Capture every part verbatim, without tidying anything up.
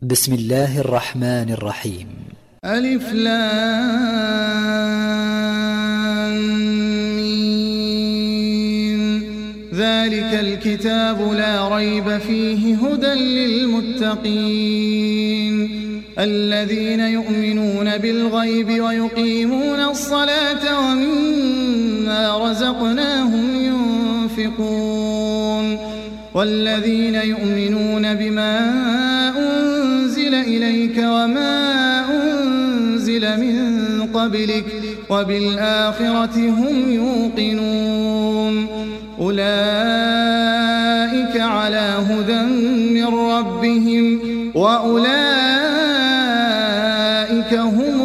بسم الله الرحمن الرحيم. ألف لام ميم. ذلك الكتاب لا ريب فيه هدى للمتقين الذين يؤمنون بالغيب ويقيمون الصلاة ومما رزقناهم ينفقون والذين يؤمنون بما أنزل إليك وما أنزل من قبلك وبالآخرة هم يوقنون أولئك على هدى من ربهم وأولئك هم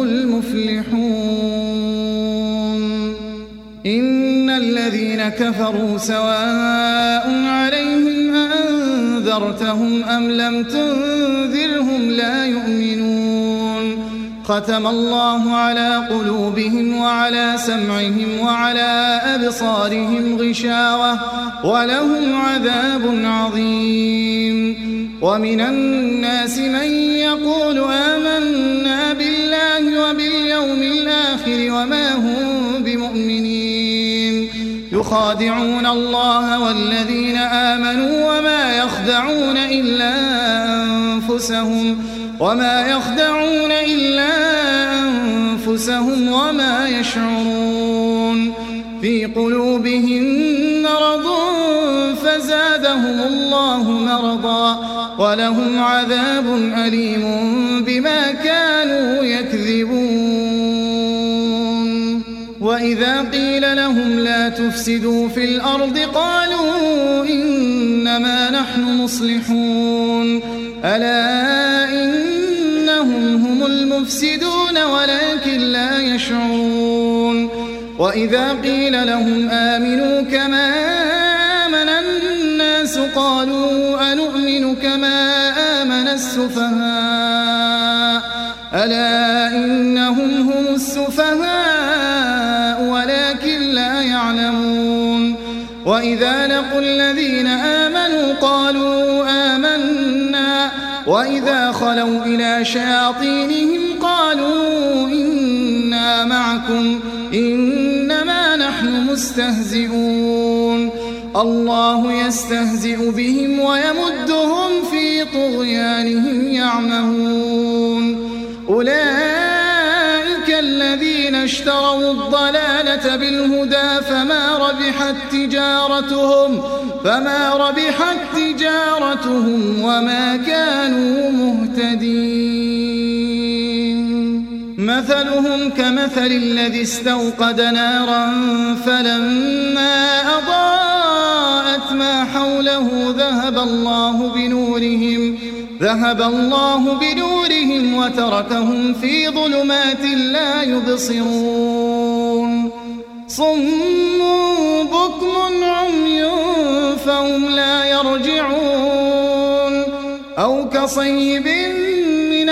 المفلحون. إن الذين كفروا سواء عليهم أنذرتهم أم لم تنذرهم لا يؤمنون. ختم الله على قلوبهم وعلى سمعهم وعلى أبصارهم غشاوة ولهم عذاب عظيم. ومن الناس من يقول آمنا بالله وباليوم الآخر وما هم بمؤمنين يخادعون الله والذين آمنوا وما يخدعون إلا أنفسهم وما يخدعون إلا أنفسهم وما يشعرون. في قلوبهم مرض فزادهم الله مرضا ولهم عذاب أليم بما كانوا يكذبون. وإذا قيل لهم لا تفسدوا في الأرض قالوا إنما نحن مصلحون ألا إنهم هم المفسدون ولكن لا يشعرون. وإذا قيل لهم آمنوا كما آمن الناس قالوا أنؤمن كما آمن السفهاء ألا إنهم هم السفهاء ولكن لا يعلمون. وإذا لقوا الذين آمنوا قالوا آمنا وإذا خلوا إلى شياطينهم قالوا إنا معكم إنما نحن مستهزئون. الله يستهزئ بهم ويمدهم في طغيانهم يعمهون. أولئك الذين اشتروا الضلالة بالهدى فما ربحت تجارتهم فما ربحت تجارتهم وما كانوا مهتدين. مثلهم كمثل الذي استوقد نارا فلما أضاءت ما حوله ذهب الله بنورهم ذهب الله بنورهم وتركهم في ظلمات لا يبصرون. صم بكم عمي فهم لا يرجعون. أو كصيب من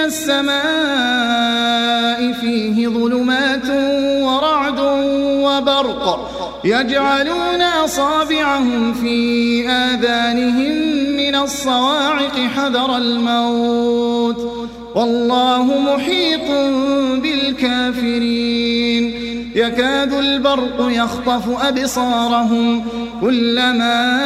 السماء فيه ظلمات ورعد وبرق يجعلون أصابعهم في آذانهم من الصواعق حذر الموت والله محيط بالكافرين. يكاد البرق يخطف أبصارهم كلما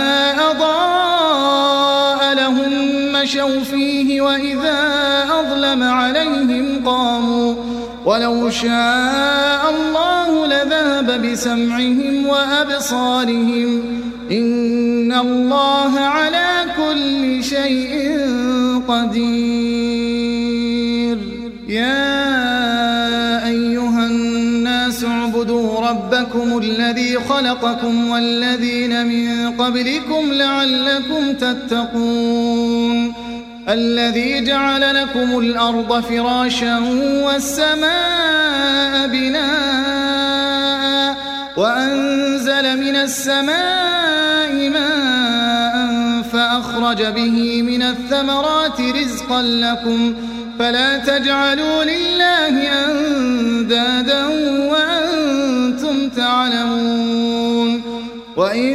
أضاء لهم مشوا فيه وإذا أظلم عليهم قاموا ولو شاء الله لذهب بسمعهم وأبصارهم إن الله على كل شيء قدير. يا أيها الناس اعبدوا ربكم الذي خلقكم والذين من قبلكم لعلكم تتقون الذي جعل لكم الأرض فراشا والسماء بناء وأنزل من السماء ماء فأخرج به من الثمرات رزقا لكم فلا تجعلوا لله أندادا وأنتم تعلمون. وإن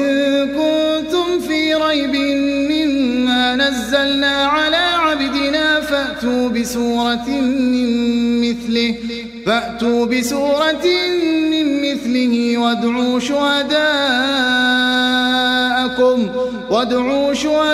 كنتم في ريب مما نزلنا على فأتوا بسورة من مثله فأتوا بسورة من مثله وادعوا شهداءكم وادعوا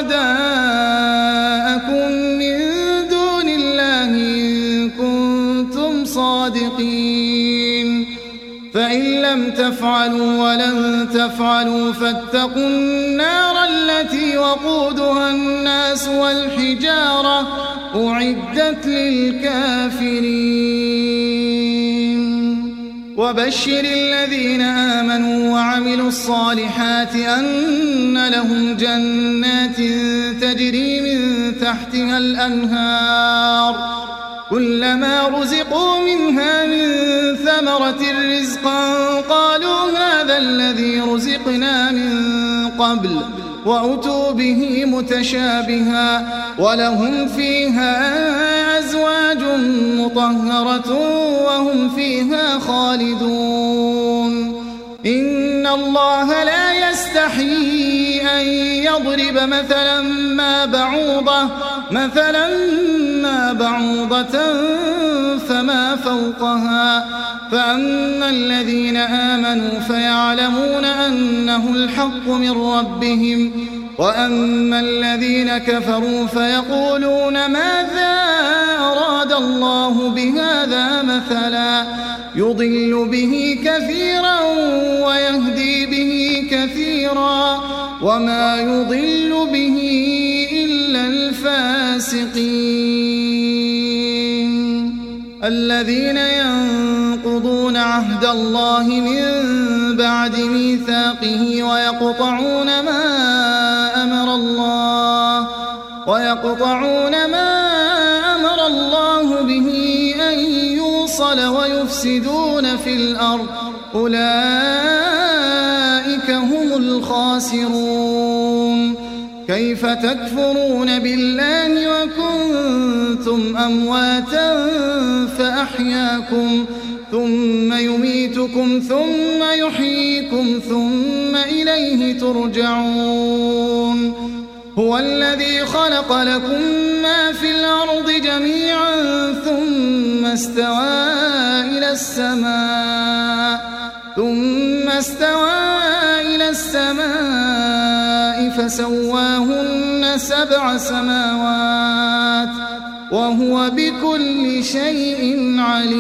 شهداءكم من دون الله إن كنتم صادقين فإن لم تفعلوا ولن تفعلوا فاتقوا النار التي وقودها الناس والحجارة أعدت للكافرين وبشر الذين آمنوا وعملوا الصالحات أن لهم جنات تجري من تحتها الأنهار كلما رزقوا منها من ثمرة رزقا قالوا هذا الذي رزقنا من قبل وأتوا به متشابها ولهم فيها أزواج مطهرة وهم فيها خالدون إن الله لا يستحيي أن يضرب مثلا ما بعوضة مثلا ما بعوضة فما فوقها فأما الذين آمنوا فيعلمون أنه الحق من ربهم وأما الذين كفروا فيقولون ماذا أراد الله بهذا مثلا يضل به كثيرا ويهدي به كثيرا وما يضل به إلا الفاسقين الذين ينقضون عهد الله من بعد ميثاقه ويقطعون ما أمر الله ويقطعون ما أمر الله به أن يوصل ويفسدون في الأرض أولئك هم الخاسرون كيف تكفرون بالله وكنتم أمواتا فأحياكم ثم يميتكم ثم يحييكم ثم إليه ترجعون هو الذي خلق لكم ما في الأرض جميعا ثم استوى إلى السماء ثم استوى إلى السماء فسواهن سبع سماوات وهو بكل شيء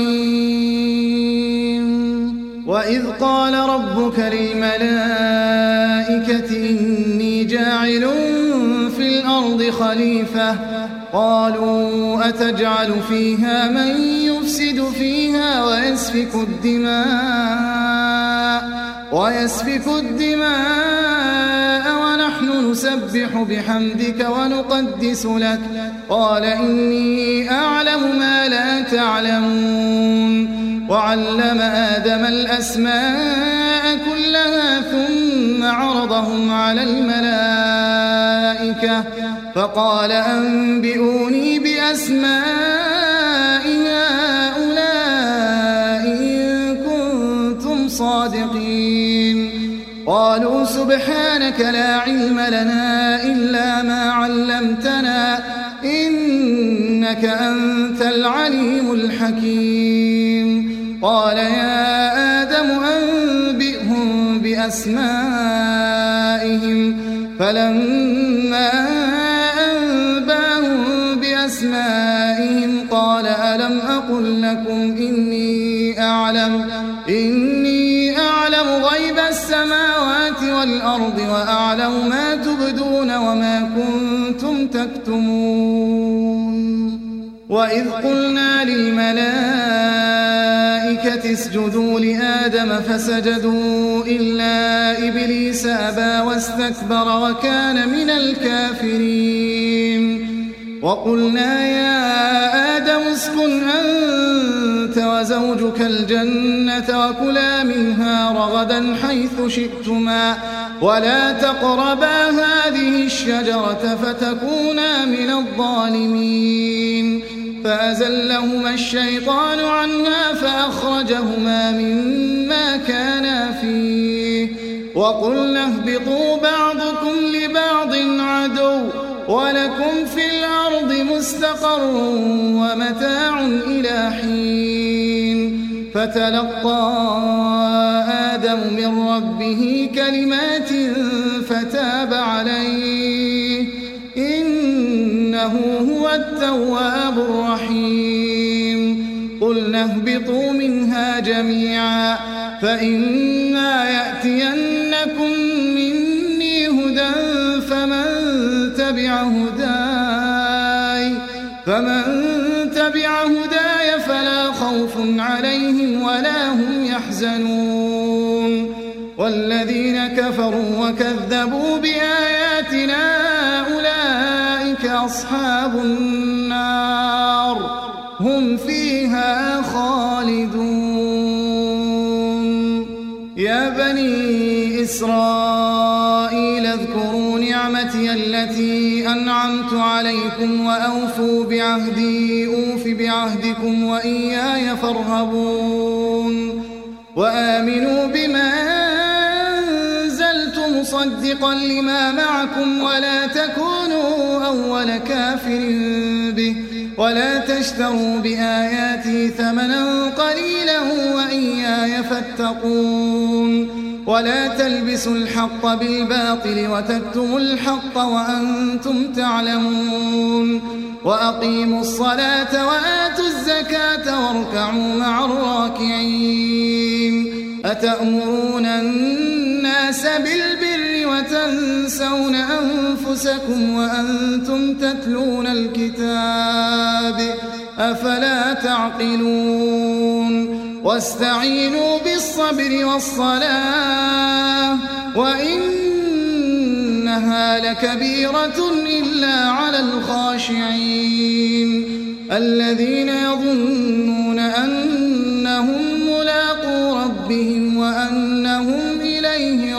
عليم وإذ قال ربك للملائكة إني جاعل في الأرض خليفة قالوا أتجعل فيها من يفسد فيها ويسفك الدماء ويسفك الدماء ونحن نسبح بحمدك ونقدس لك قال إني أعلم ما لا تعلمون وعلم آدم الأسماء كلها ثم عرضهم على الملائكة فقال أنبئوني بأسماء هؤلاء إن كنتم صادقين قالوا سبحانك لا علم لنا إلا ما علمتنا إنك أنت العليم الحكيم قال يا آدم أنبئهم بأسمائهم فلما أنباهم بأسمائهم قال ألم أقل لكم إني أعلم إني أعلم غيب السماوات والأرض وأعلم ما تبدون وما كنتم تكتمون وإذ قلنا للملائكة اسجدوا لآدم فسجدوا إلا إبليس أبى واستكبر وكان من الكافرين وقلنا يا آدم اسكن أنت وزوجك الجنة وكلا منها رغدا حيث شئتما ولا تقربا هذه الشجرة فتكونا من الظالمين فأزلهما الشيطان عنها فأخرجهما مما كانا فيه وقلنا اهبطوا بعضكم لبعض عدو ولكم في الأرض مستقر ومتاع إلى حين فتلقى آدم من ربه كلمات فتاب عليه إنه هو التواب الرحيم قلنا اهبطوا منها جميعا فإما يأتينكم مني هدى فمن تبع هداي فمن تبع هداي فلا خوف عليهم ولا هم يحزنون والذين كفروا وكذبوا بآياتنا أولئك أصحاب النار هم فيها خالدون يا بني إسرائيل اذكروا نعمتي التي أنعمت عليكم وأوفوا بعهدي أوف بعهدكم وإياي فارهبون وآمنوا بما أنزلت مصدقا لما معكم ولا تكونوا أول كافر به ولا تشتروا بآياتي ثمنا قليلا وإياي فاتقون ولا تلبسوا الحق بالباطل وتكتموا الحق وأنتم تعلمون وأقيموا الصلاة وآتوا الزكاة واركعوا مع الراكعين أتأمرون الناس بالبر وتنسون أنفسكم وأنتم تتلون الكتاب أفلا تعقلون واستعينوا بالصبر والصلاة وإنها لكبيرة إلا على الخاشعين الذين يظنون أنهم ملاقو ربهم وأنهم إليه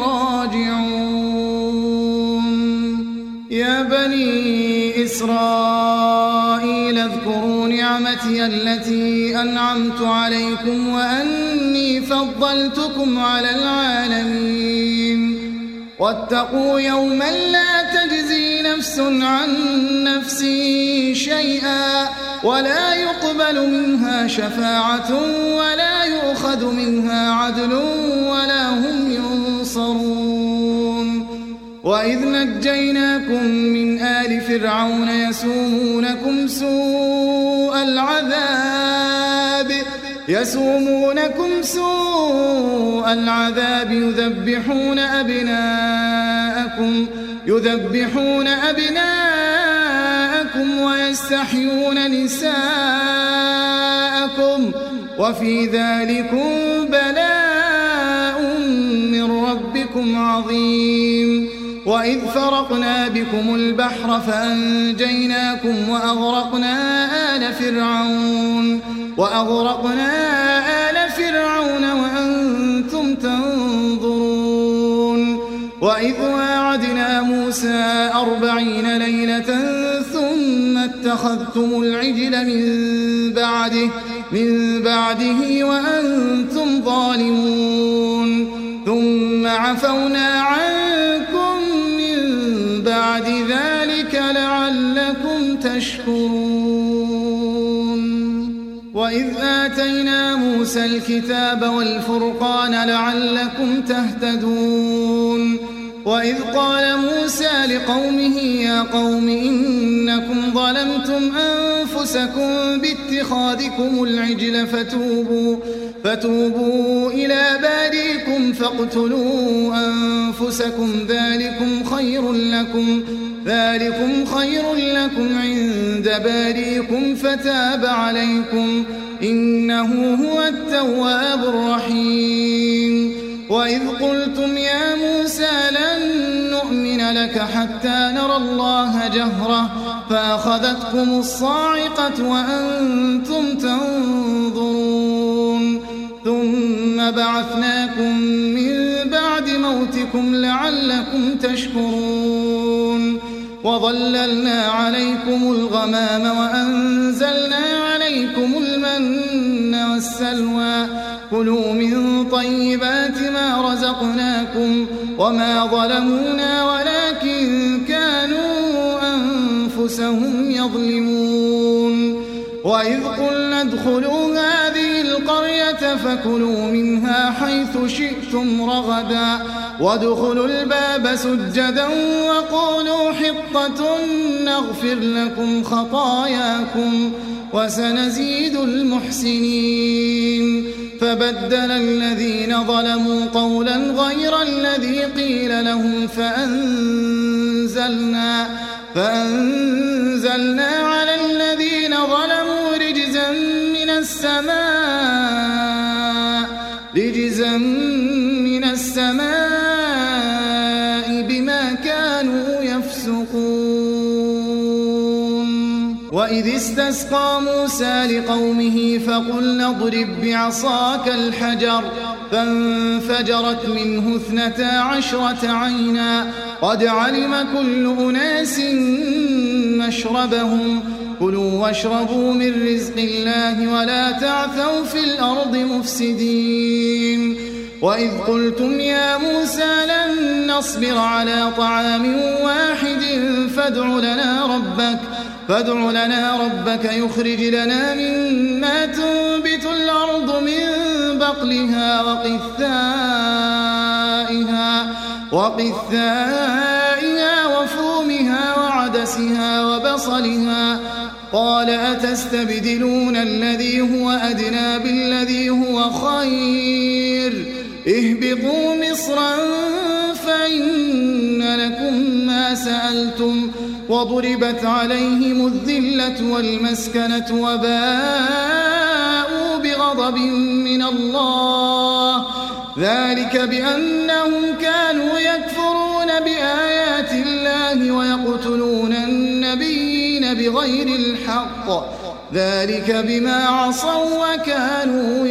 راجعون يا بني إسرائيل اذكروا نعمتي التي أنعمت عليكم وأني فضلتكم على العالمين واتقوا يوما لا تجزي نفس عن نفس شيئا ولا يقبل منها شفاعة ولا يؤخذ منها عدل ولا هم ينصرون وإذ نجيناكم من آل فرعون يسومونكم سوء العذاب يسومونكم سوء العذاب يذبحون أبناءكم يذبحون أبناءكم ويستحيون نساءكم وفي ذلكم بلاء من ربكم عظيم وإذ فرقنا بكم البحر فأنجيناكم وأغرقنا آل فرعون وأغرقنا آل فرعون وأنتم تنظرون وإذ واعدنا موسى أربعين ليلة ثم اتخذتم العجل من بعده من بعده وأنتم ظالمون ثم عفونا عنكم من بعد ذلك لعلكم تشكرون وإذ آتينا موسى الكتاب والفرقان لعلكم تهتدون وإذ قال موسى لقومه يا قوم إنكم ظلمتم أنفسكم باتخاذكم العجل فتوبوا, فتوبوا إلى بارئكم فاقتلوا أنفسكم ذلكم خير لكم ذلكم خير لكم عند بارئكم فتاب عليكم إنه هو التواب الرحيم وإذ قلتم يا موسى لن نؤمن لك حتى نرى الله جهرة فأخذتكم الصاعقة وأنتم تنظرون ثم بعثناكم من بعد موتكم لعلكم تشكرون وظللنا عليكم الغمام وأنزلنا عليكم المن والسلوى كلوا من طيبات ما رزقناكم وما ظلمونا ولكن كانوا أنفسهم أنفسهم يظلمون وإذ قلنا ادخلوا هذه القرية فكلوا منها حيث شئتم رغدا وادخلوا الباب سجدا وقولوا حطة نغفر لكم خطاياكم وسنزيد المحسنين فبدل الذين ظلموا قولا غير الذي قيل لهم فأنزلنا, فأنزلنا على الذين ظلموا رجزا من السماء, رجزا من السماء بما كانوا يفسقون. وإذ استسقى موسى لقومه فقلنا اضرب بعصاك الحجر فانفجرت منه اثنتا عشرة عينا قد علم كل أناس مشربهم كلوا واشربوا من رزق الله ولا تعثوا في الأرض مفسدين. وإذ قلتم يا موسى لن نصبر على طعام واحد فادع لنا ربك فادع لنا ربك يخرج لنا مما تنبت الأرض من بقلها وقثائها, وقثائها وفومها وعدسها وبصلها قال أتستبدلون الذي هو أدنى بالذي هو خير اهبطوا مصرا فإن لكم ما سألتم وضربت عليهم الذلة والمسكنة وباءوا بغضب من الله ذلك بأنهم كانوا يكفرون بآيات الله ويقتلون النبيين بغير الحق ذلك بما عصوا وكانوا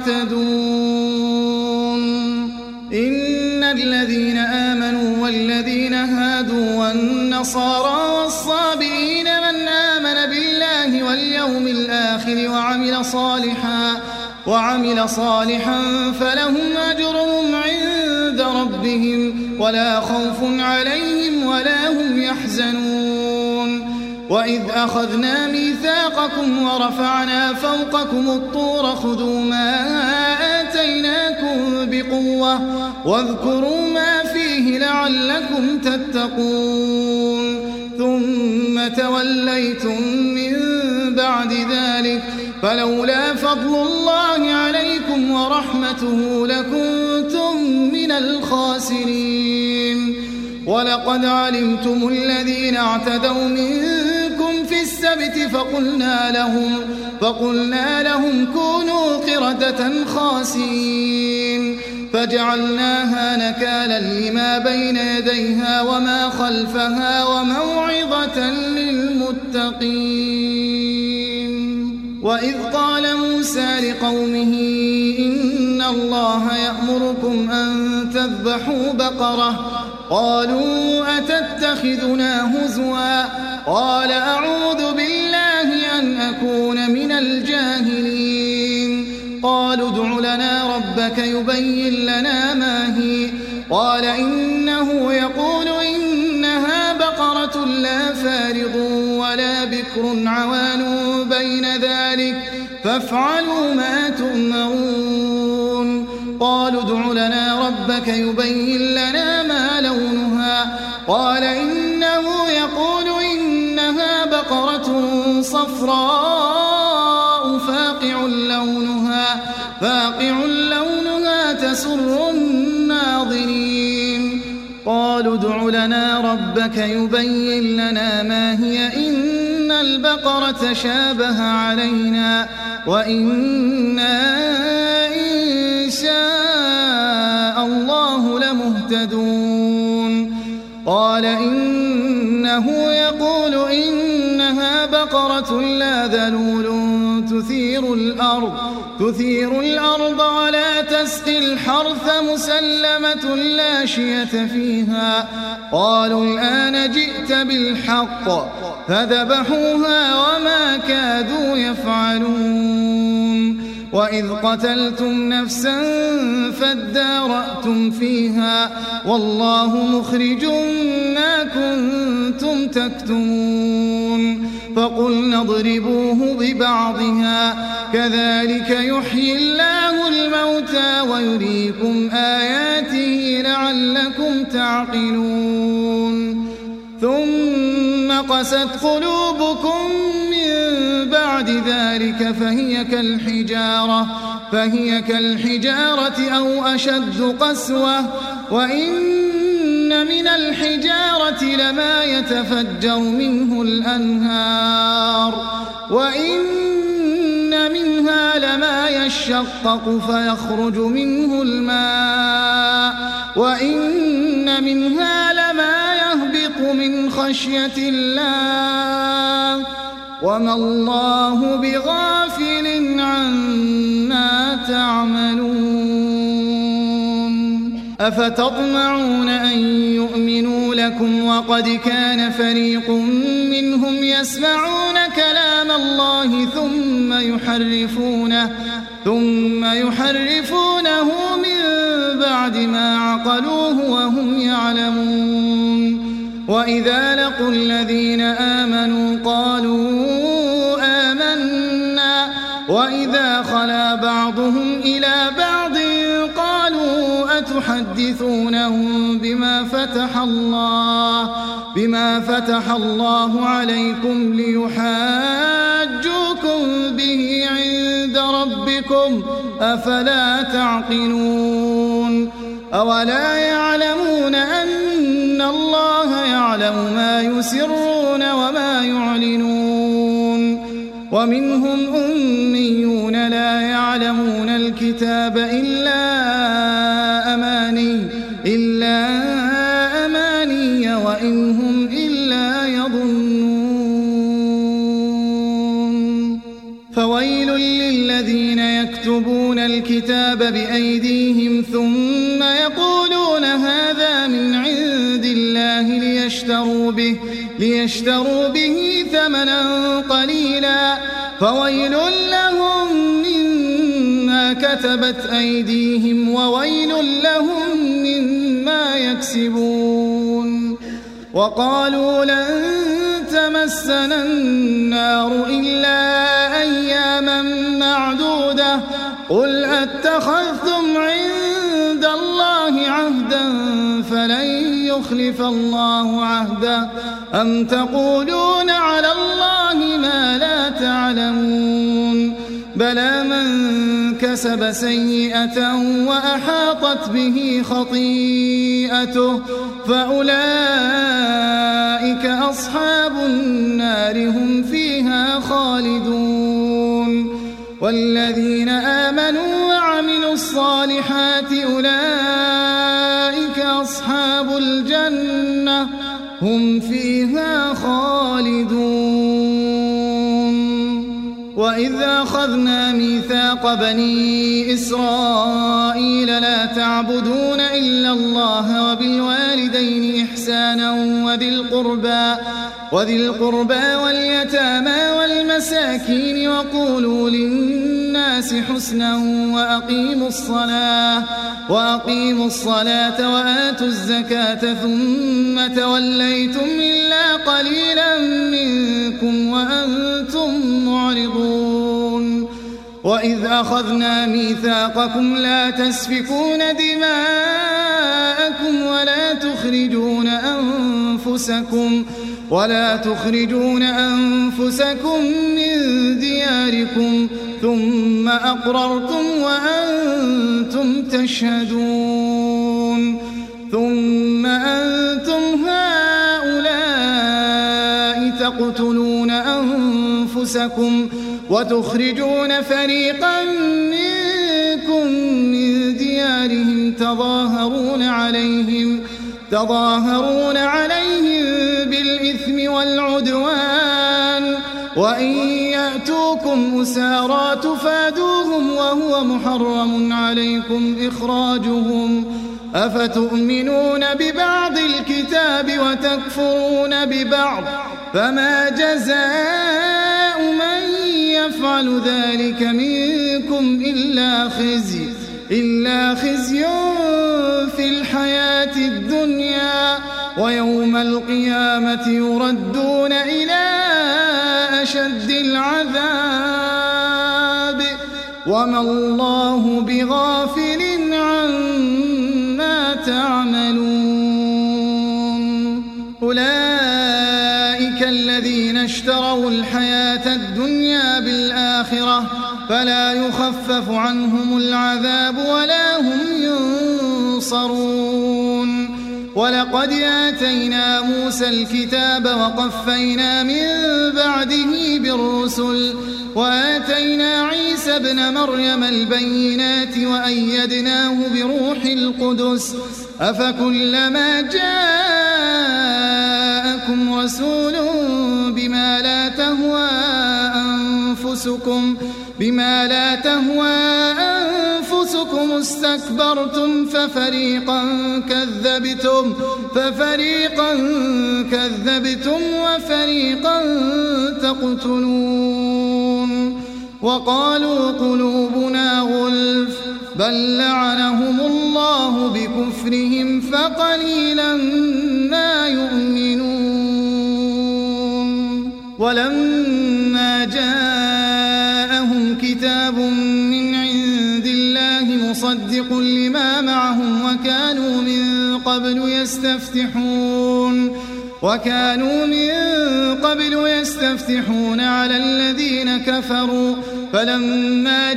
يعتدون. إن الذين آمنوا والذين هادوا والنصارى والصابئين من آمن بالله واليوم الآخر وعمل صالحا وعمل صالحا فلهم أجرهم عند ربهم ولا خوف عليهم ولا هم يحزنون. وإذ أخذنا ميثاقكم ورفعنا فوقكم الطور خذوا ما آتيناكم بقوة واذكروا ما فيه لعلكم تتقون ثم توليتم من بعد ذلك فلولا فضل الله عليكم ورحمته لكنتم من الخاسرين. ولقد علمتم الذين اعتدوا منكم في السبت فقلنا لهم, فقلنا لهم كونوا قردة خاسئين فجعلناها نكالا لما بين يديها وما خلفها وموعظة للمتقين. وإذ قال موسى لقومه إن الله يأمركم أن تذبحوا بقرة قالوا أتتخذنا هزوا قال أعوذ بالله أن أكون من الجاهلين. قالوا ادع لنا ربك يبين لنا ما هي قال إنه يقول إنها بقرة لا فارض ولا بكر عوان بين ذلك فافعلوا ما تؤمرون. قالوا ادع لنا ربك يبين لنا ما لونها قال إنه يقول إنها بقرة صفراء فاقع لونها, فاقع لونها تسر الناظرين. قالوا ادع لنا ربك يبين لنا ما هي إن البقرة شابه علينا وإنا إن شاء الله لمهتدون. قال إنه يقول إنها بقرة لا ذلول تثير الأرض, تثير الأرض ولا تسقي الحرث مسلمة لا شية فيها. قالوا الآن جئت بالحق فذبحوها وما كادوا يفعلون. وإذ قتلتم نفسا فادارأتم فيها والله مخرج ما كنتم تكتمون. فقلنا اضربوه ببعضها كذلك يحيي الله الموتى ويريكم آياته لعلكم تعقلون ثم قست قلوبكم من بعد ذلك فهي كالحجارة فهي كالحجارة أو أشد قسوة وإن من الحجارة لما يتفجر منه الأنهار وإن منها لما يشقق فيخرج منه الماء وإن منها لما يهبط من خشية الله وما الله بغافل عما تعملون أفتطمعون أن يؤمنوا لكم وقد كان فريق منهم يسمعون كلام الله ثم يحرفونه ثم يحرفونه من بعد ما عقلوه وهم يعلمون وإذا لقوا الذين آمنوا قالوا آمنا وإذا خلا بعضهم إلى بعض قالوا أتحدثونهم بما فتح الله بما فتح الله عليكم ليحاجوكم به عند ربكم أفلا تعقلون أولا يعلمون أن الله يعلم ما يسرون وما يعلنون ومنهم أميون لا يعلمون الكتاب إلا أماني إلا أماني وإن هم إلا يظنون فويل للذين يكتبون الكتاب بأيديهم ثم يقولون هذا من عند الله ليشتروا به ليشتروا به ثمنا قليلا فويل لهم مما كتبت أيديهم وويل لهم مما يكسبون وقالوا لن تمسنا النار إلا أياما معدودة قل أتخذتم عند الله عهدا فلن يخلف الله عهده أم تقولون على الله ما لا تعلمون بلى من كسب سيئة وأحاطت به خطيئته فأولئك أصحاب النار هم فيها خالدون والذين آمنوا وعملوا الصالحات أولئك أصحاب الجنة هم فيها خالدون وإذ أخذنا ميثاق بني إسرائيل لا تعبدون إلا الله وبالوالدين إحسانا وذي القربى وذي القربى واليتامى والمساكين وقولوا للناس حسنا وأقيموا الصلاة وأقيموا الصلاة وآتوا الزكاة ثم توليتم إلا قليلا منكم وأنتم معرضون وإذ أخذنا ميثاقكم لا تسفكون دماءكم ولا تخرجون أنفسكم ولا تخرجون أنفسكم من دياركم ثم أقررتم وأنتم تشهدون ثم أنتم هؤلاء تقتلون أنفسكم وتخرجون فريقا منكم من ديارهم تظاهرون عليهم تظاهرون عليهم بالإثم والعدوان وإن يأتوكم أسارى تفادوهم وهو محرم عليكم إخراجهم أفتؤمنون ببعض الكتاب وتكفرون ببعض فما جزاء من يفعل ذلك منكم إلا خزي إلا خزي في الحياة الدنيا ويوم القيامة يردون إلى أشد العذاب وما الله بغافل عما تعملون أولئك الذين اشتروا الحياة الدنيا بالآخرة فلا يخفف عنهم العذاب ولا هم ينصرون ولقد آتينا موسى الكتاب وقفينا من بعده بالرسل وآتينا عيسى ابن مريم البينات وأيدناه بروح القدس أفكلما جاءكم رسول بما لا تهوى أنفسكم بما لا تهوى أنفسكم استكبرتم ففريقا كذبتم ففريقا كذبتم وفريقا تقتلون وقالوا قلوبنا غلف بل لعنهم الله بكفرهم فقليلا ما يؤمنون ولما جاءهم كتاب من عند الله مصدق لما معهم وكانوا من قبل يستفتحون وكانوا من قبل يستفتحون على الذين كفروا فلما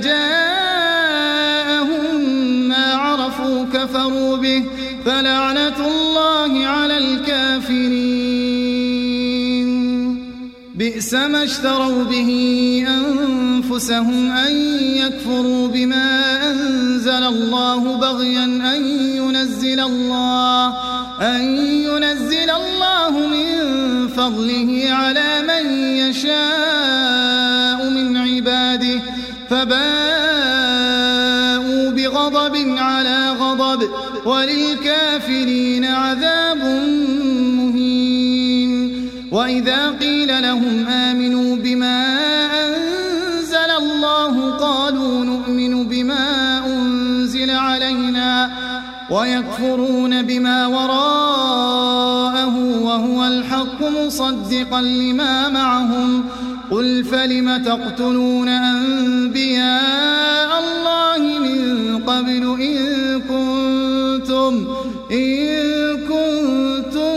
جاءهم ما عرفوا كفروا به فلعنة الله على الكافرين بئس ما اشتروا به أنفسهم أن يكفروا بما أنزل الله بغيا أن ينزل الله أن ينزل الله من فضله على من يشاء من عباده فباءوا بغضب على غضب وللكافرين عذاب مهين وإذا قيل لهم آمنوا بما أنزل الله قالوا نؤمن بما أنزل علينا ويكفرون بما وراءه وهو الحق مصدقا لما معهم قل فلم تقتلون أنبياء الله من قبل إن كنتم إن كنتم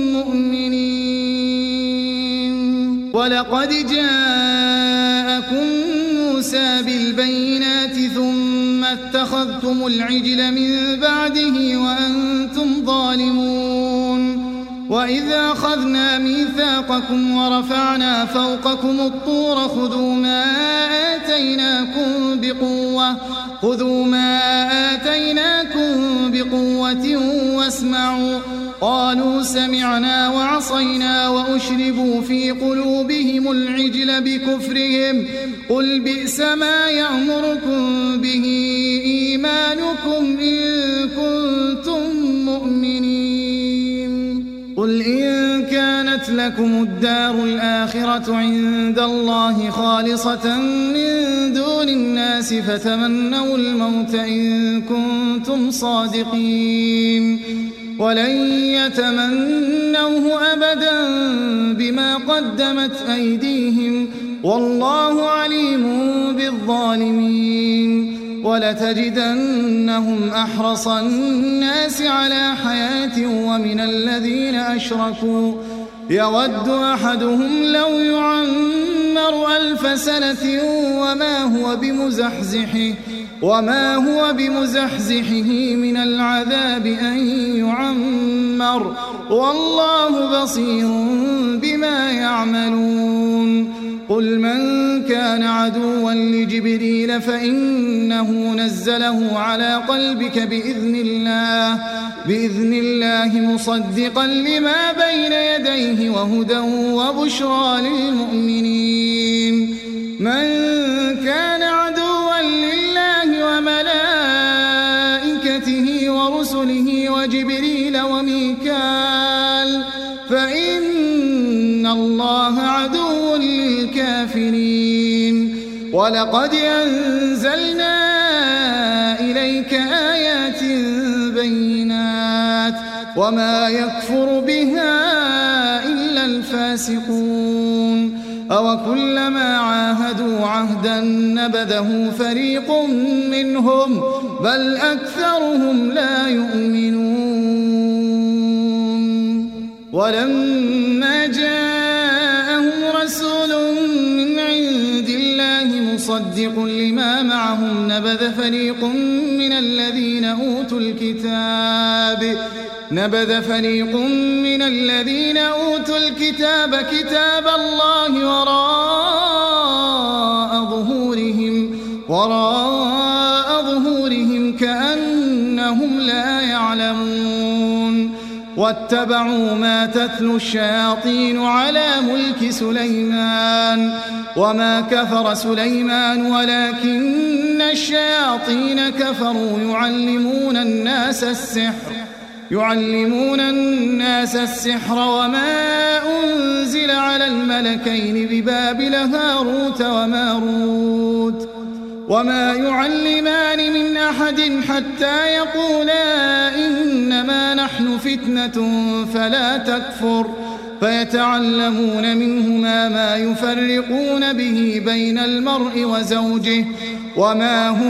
مؤمنين ولقد جاءكم موسى بالبينات ثم اتخذتم العجل من بعده وأنتم ظالمون وإذا أخذنا ميثاقكم ورفعنا فوقكم الطور خذوا ما آتيناكم بقوة خذوا ما آتيناكم بقوة واسمعوا قالوا سمعنا وعصينا وأشربوا في قلوبهم العجل بكفرهم قل بئس ما يأمركم به إيمانكم إن كنتم مؤمنين قل إن كانت لكم الدار الآخرة عند الله خالصة من دون الناس فتمنوا الموت إن كنتم صادقين ولن يتمنوه أبدا بما قدمت أيديهم والله عليم بالظالمين ولتجدنهم أحرص الناس على حياة ومن الذين أشركوا يود أحدهم لو يعمر ألف سنة وما هو بمزحزحه وما هو بمزحزحه من العذاب أن يعمر والله بصير بما يعملون قل من كان عدوا لجبريل فإنه نزله على قلبك بإذن الله بإذن الله مصدقا لما بين يديه وهدى وبشرى للمؤمنين من كان عدوا لله وملائكته ورسله وجبريل وميكال فإن الله عدو للكافرين ولقد أنزلنا إليك آيات بينات وما يكفر بها إلا الفاسقون أو كلما عاهدوا عهدا نبذه فريق منهم بل أكثرهم لا يؤمنون ولما جاءهم رسول من عند الله مصدق لما معهم نبذ فريق من الذين أوتوا الكتاب نبذ فريق من الذين أوتوا الكتاب كتاب الله وراء ظهورهم وراء ظهورهم كأنهم لا يعلمون واتبعوا ما تتلو الشياطين على ملك سليمان وما كفر سليمان ولكن الشياطين كفروا يعلمون الناس السحر يعلمون الناس السحر وما أنزل على الملكين ببابل هاروت وماروت وما يعلمان من أحد حتى يقولا إنما نحن فتنة فلا تكفر فيتعلمون منهما ما يفرقون به بين المرء وزوجه وما هم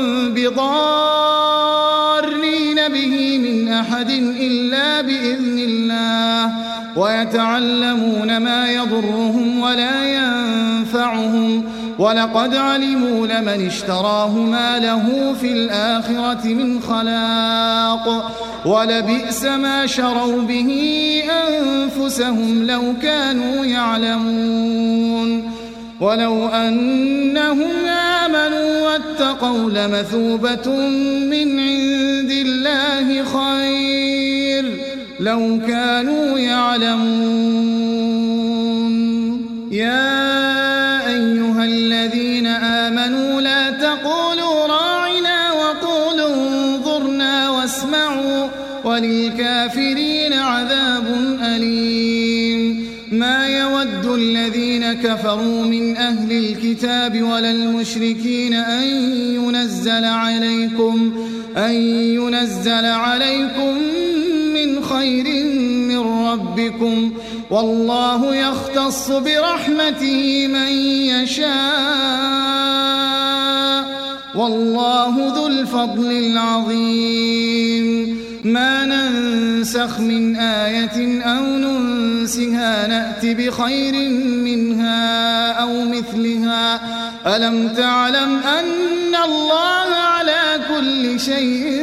بضارين به من أحد إلا بإذن الله ويتعلمون ما يضرهم ولا ينفعهم ولقد علموا لمن اشتراه ما له في الآخرة من خلاق ولبئس ما شروا به أنفسهم لو كانوا يعلمون ولو أنهم آمنوا واتقوا لمثوبة من عند الله خير لو كانوا يعلمون يا أيها الذين آمنوا لا تقولوا راعنا وقولوا انظرنا واسمعوا وللكافرين عذاب أليم ما يود الذين كفروا من أهل الكتاب ولا المشركين أن ينزل عليكم أن ينزل عليكم من خير من ربكم والله يختص برحمته من يشاء والله ذو الفضل العظيم ما ننسخ من آية أو ننسها نأت بخير منها أو مثلها ألم تعلم أن الله على كل شيء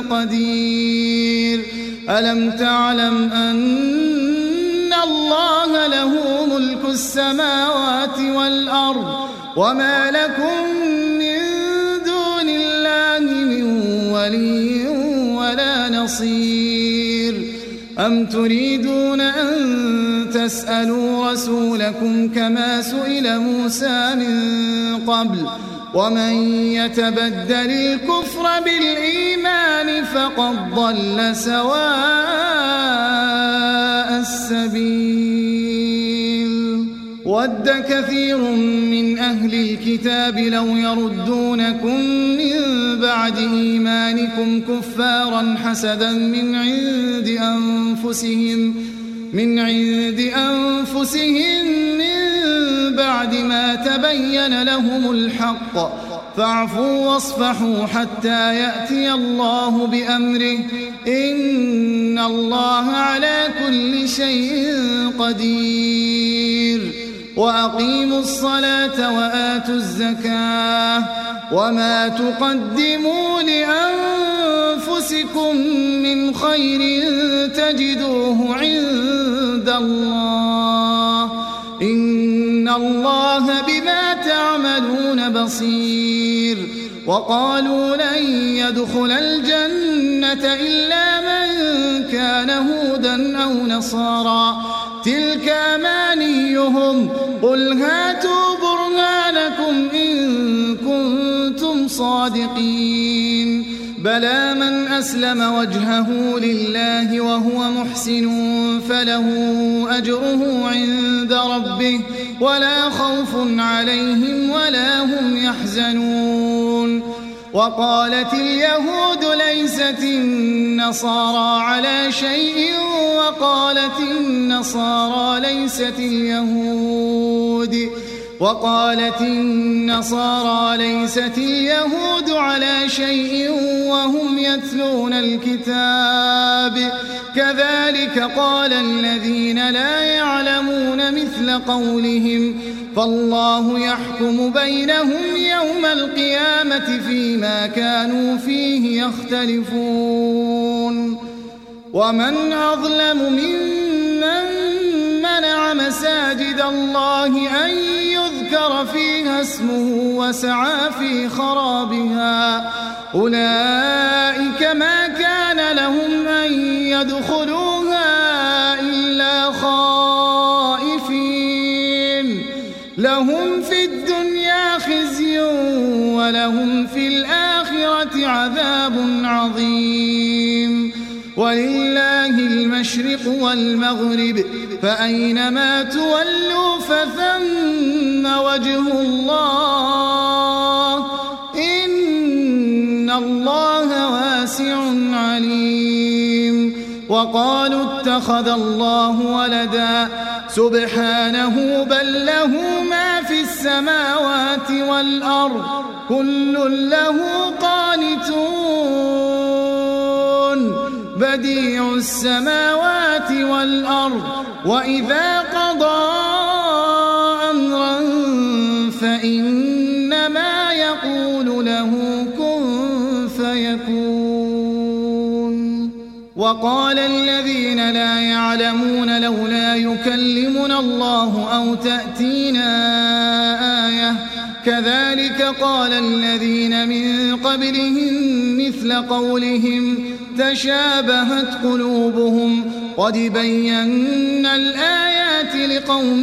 قدير ألم تعلم أن الله له ملك السماوات والأرض وما لكم من دون الله من ولي ولا نصير أم تريدون أن تسألوا رسولكم كما سئل موسى من قبل ومن يتبدل الكفر بالإيمان فقد ضل سواء السبيل ود كثير من أهل الكتاب لو يردونكم من بعد إيمانكم كفارا حسدا من عند أنفسهم من عند أنفسهم من بعد ما تبين لهم الحق فاعفوا واصفحوا حتى يأتي الله بأمره إن الله على كل شيء قدير وأقيموا الصلاة وآتوا الزكاة وما تقدموا لأنفسكم من خير تجدوه عند الله إن الله بما تعملون بصير وقالوا لن يدخل الجنة إلا من كان هودا أو نصارى تلك أمانيهم قل هاتوا برهانكم إن كنتم صادقين بلى من أسلم وجهه لله وهو محسن فله أجره عند ربه ولا خوف عليهم ولا هم يحزنون وقالت اليهود ليست النصارى على شيء وقالت النصارى ليست اليهود اليهود وقالت النصارى ليست اليهود على شيء وهم يتلون الكتاب كذلك قال الذين لا يعلمون مثل قولهم فالله يحكم بينهم يوم القيامة فيما كانوا فيه يختلفون ومن أظلم ممن منع مساجد الله أن يذكر فيها اسمه وسعى في خرابها أولئك ما كان لهم أن يدخلوها إلا خائفين لهم في الدنيا خزي ولهم في الآخرة عذاب عظيم ولله المشرق والمغرب فأينما تولوا فثم وجه الله إن الله واسع عليم وقالوا اتخذ الله ولدا سبحانه بل له ما في السماوات والأرض كل له قانتون بديع السماوات والأرض وإذا قضى أمرا فإنما يقول له كن فيكون وقال الذين لا يعلمون لولا يكلمنا الله أو تأتينا آية كذلك قال الذين من قبلهم مثل قولهم تشابهت قلوبهم قد بينا الآيات لقوم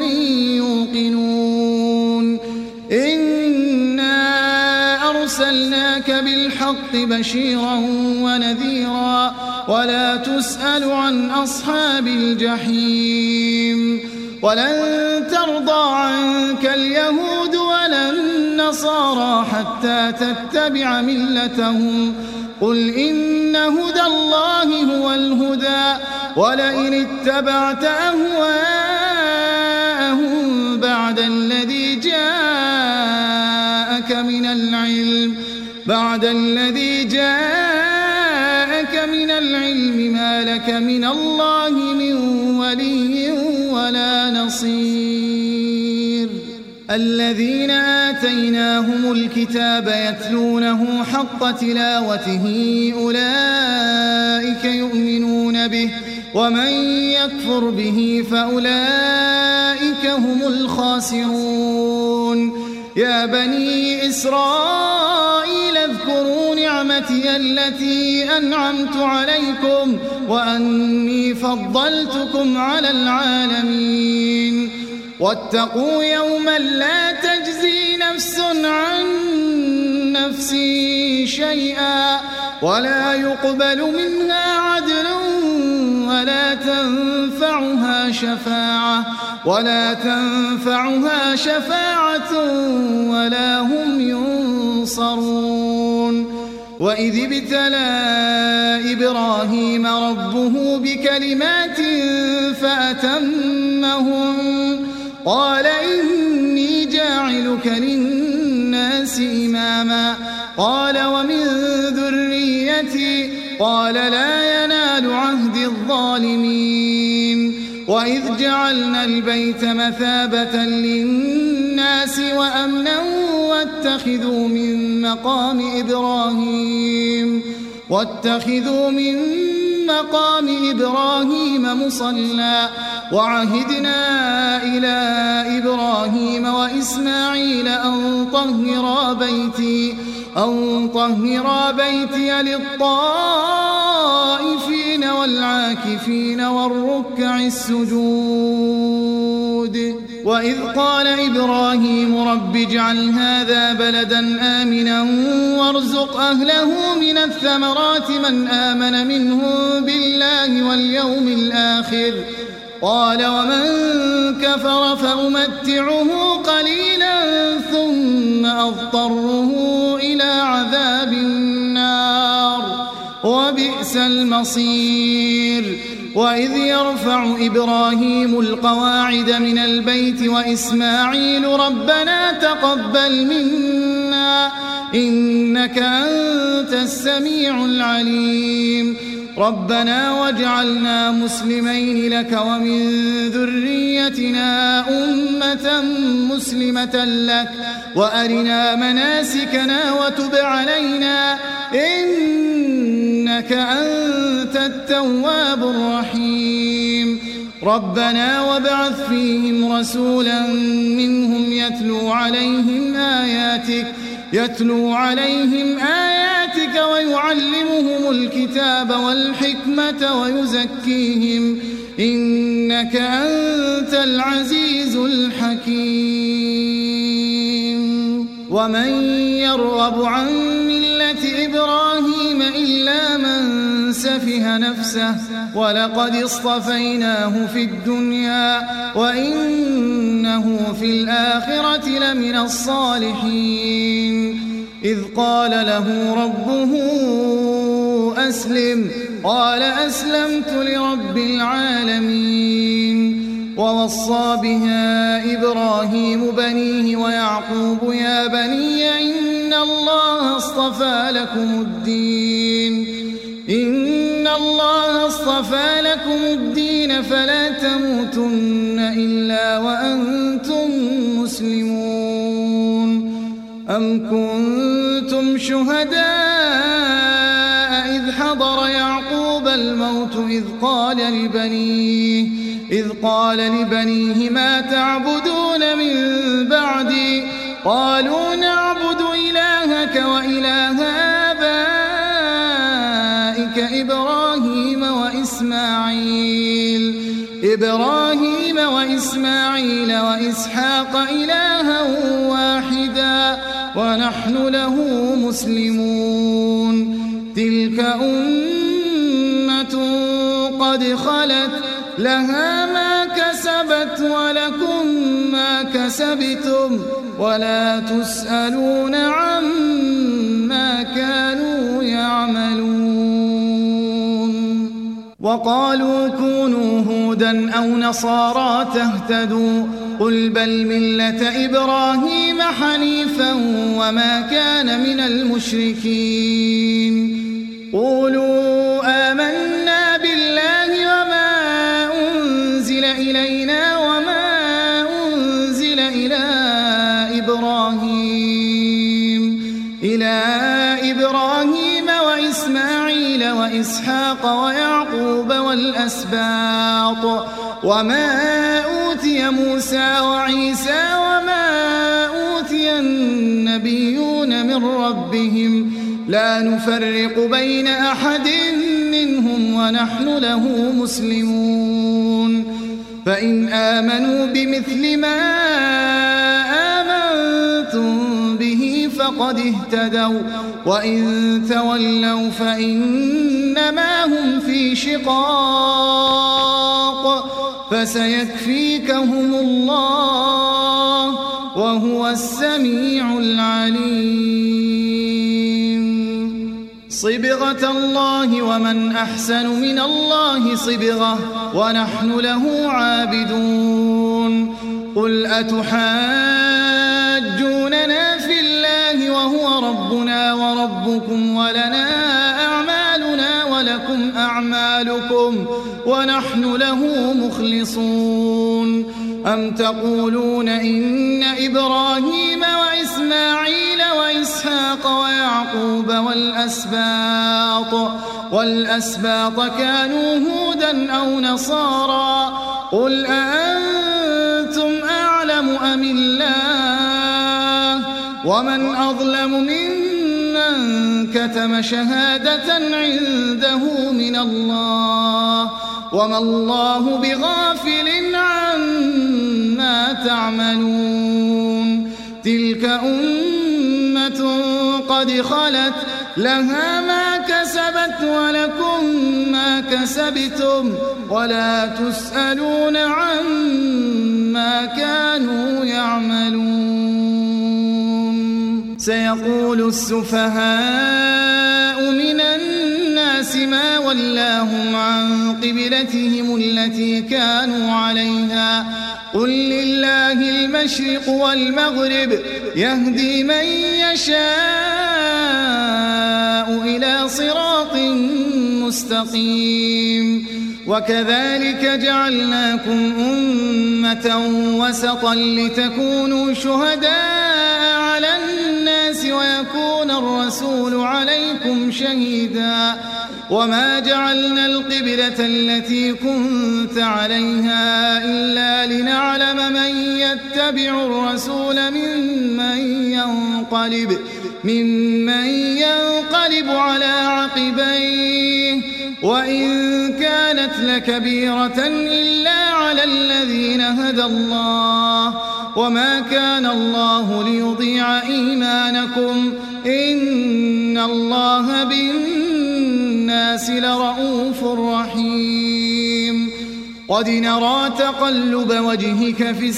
يوقنون إنا أرسلناك بالحق بشيرا ونذيرا ولا تسأل عن أصحاب الجحيم ولن ترضى عنك اليهود ولا النصارى حتى تتبع ملتهم قل إن هدى الله هو الهدى ولئن اتبعت أهواءهم بعد الذي جاءك من العلم بعد الذي جاءك من العلم ما لك من الله من ولي ولا نصير الذين آتيناهم الكتاب يتلونه حق تلاوته أولئك يؤمنون به ومن يكفر به فأولئك هم الخاسرون يا بني إسرائيل اذكروا نعمتي التي أنعمت عليكم وأني فضلتكم على العالمين واتقوا يوما لا تجزي نفس عن نفس شيئا ولا يقبل منها عدل ولا تنفعها شفاعة ولا تنفعها شفاعة ولا هم ينصرون وإذ ابتلى إبراهيم ربه بكلمات فأتمهم قال إني جاعلك للناس إماما قال ومن ذريتي قال لا ينال عهد الظالمين وإذ جعلنا البيت مثابة للناس وأمنا واتخذوا من مقام إبراهيم واتخذوا من مقام إبراهيم مصلى وعهدنا إلى إبراهيم وإسماعيل أن طهرا بيتي أن طهرا بيتي للطائفين والعاكفين والركع السجود وإذ قال إبراهيم رب اجعل هذا بلدا آمنا وارزق أهله من الثمرات من آمن منهم بالله واليوم الآخر قال ومن كفر فأمتعه قليلا ثم أضطره إلى عذاب النار وبئس المصير وإذ يرفع إبراهيم القواعد من البيت وإسماعيل ربنا تقبل منا إنك أنت السميع العليم ربنا واجعلنا مسلمين لك ومن ذريتنا أمة مسلمة لك وأرنا مناسكنا وتب علينا إنك أنت التواب الرحيم ربنا وابعث فيهم رسولا منهم يتلو عليهم آياتك يتلو عليهم آياتك ويعلمهم الكتاب والحكمة ويزكيهم إنك أنت العزيز الحكيم ومن يرغب عن ملة إبراهيم إلا من سفه نفسه ولقد اصطفيناه في الدنيا وإنه في الآخرة لمن الصالحين إذ قال له ربه أسلم قال أسلمت لرب العالمين ووصى بها إبراهيم بنيه ويعقوب يا بني إن الله اصطفى لكم الدين إن الله اصطفى لكم الدين فلا تموتن إلا وأنتم مسلمون أم كنتم شهداء إذ حضر يعقوب الموت إذ قال لبنيه إذ قال لبنيه ما تعبدون من بعدي قالوا نعبد إلهك وإله آبائك إبراهيم وإسماعيل إبراهيم وإسماعيل وإسحاق إلها واحدا ونحن له مسلمون تلك أمة قد خلت لها ما كسبت ولكم ما كسبتم ولا تسألون عما كانوا يعملون وقالوا كونوا هودا أو نصارى تهتدوا قل بل ملة إبراهيم حنيفا وما كان من المشركين قولوا آمنا بالله وما أنزل إلينا وما أنزل إلى إبراهيم إلى إبراهيم وإسماعيل وإسحاق ويعقوب والأسباط وما أوتي موسى وعيسى وما أوتي النبيون من ربهم لا نفرق بين أحد منهم ونحن له مسلمون فإن آمنوا بمثل ما آمنتم به فقد اهتدوا وإن تولوا فإنما هم في شقاق فسيكفيكهم الله وهو السميع العليم صبغة الله ومن أحسن من الله صبغة ونحن له عابدون قل أتحاجوننا في الله وهو ربنا وربكم ولنا أعمالنا ولكم أعمالكم ونحن له مخلصون أم تقولون إن إبراهيم وإسماعيل وإسحاق ويعقوب والأسباط والأسباط كانوا هودا أو نصارى قل أأنتم أعلم أم الله ومن أظلم ممن كتم شهادة عنده من الله وما الله بغافل عما تعملون تلك أمة قد خلت لها ما كسبت ولكم ما كسبتم ولا تسألون عما كانوا يعملون سيقول السفهاء من الناس الناس ما ولاهم عن قبلتهم التي كانوا عليها قل لله المشرق والمغرب يهدي من يشاء إلى صراط مستقيم وكذلك جعلناكم أمة وسطا لتكونوا شهداء على الناس ويكون الرسول عليكم شهيدا وما جعلنا القبلة التي كنت عليها إلا لنعلم من يتبع الرسول ممن ينقلب ممن ينقلب على عقبيه وإن كانت لكبيرة إلا على الذين هدى الله وما كان الله ليضيع إيمانكم إن الله بالناس لرؤوف رحيم قد نرى تقلب وجهك في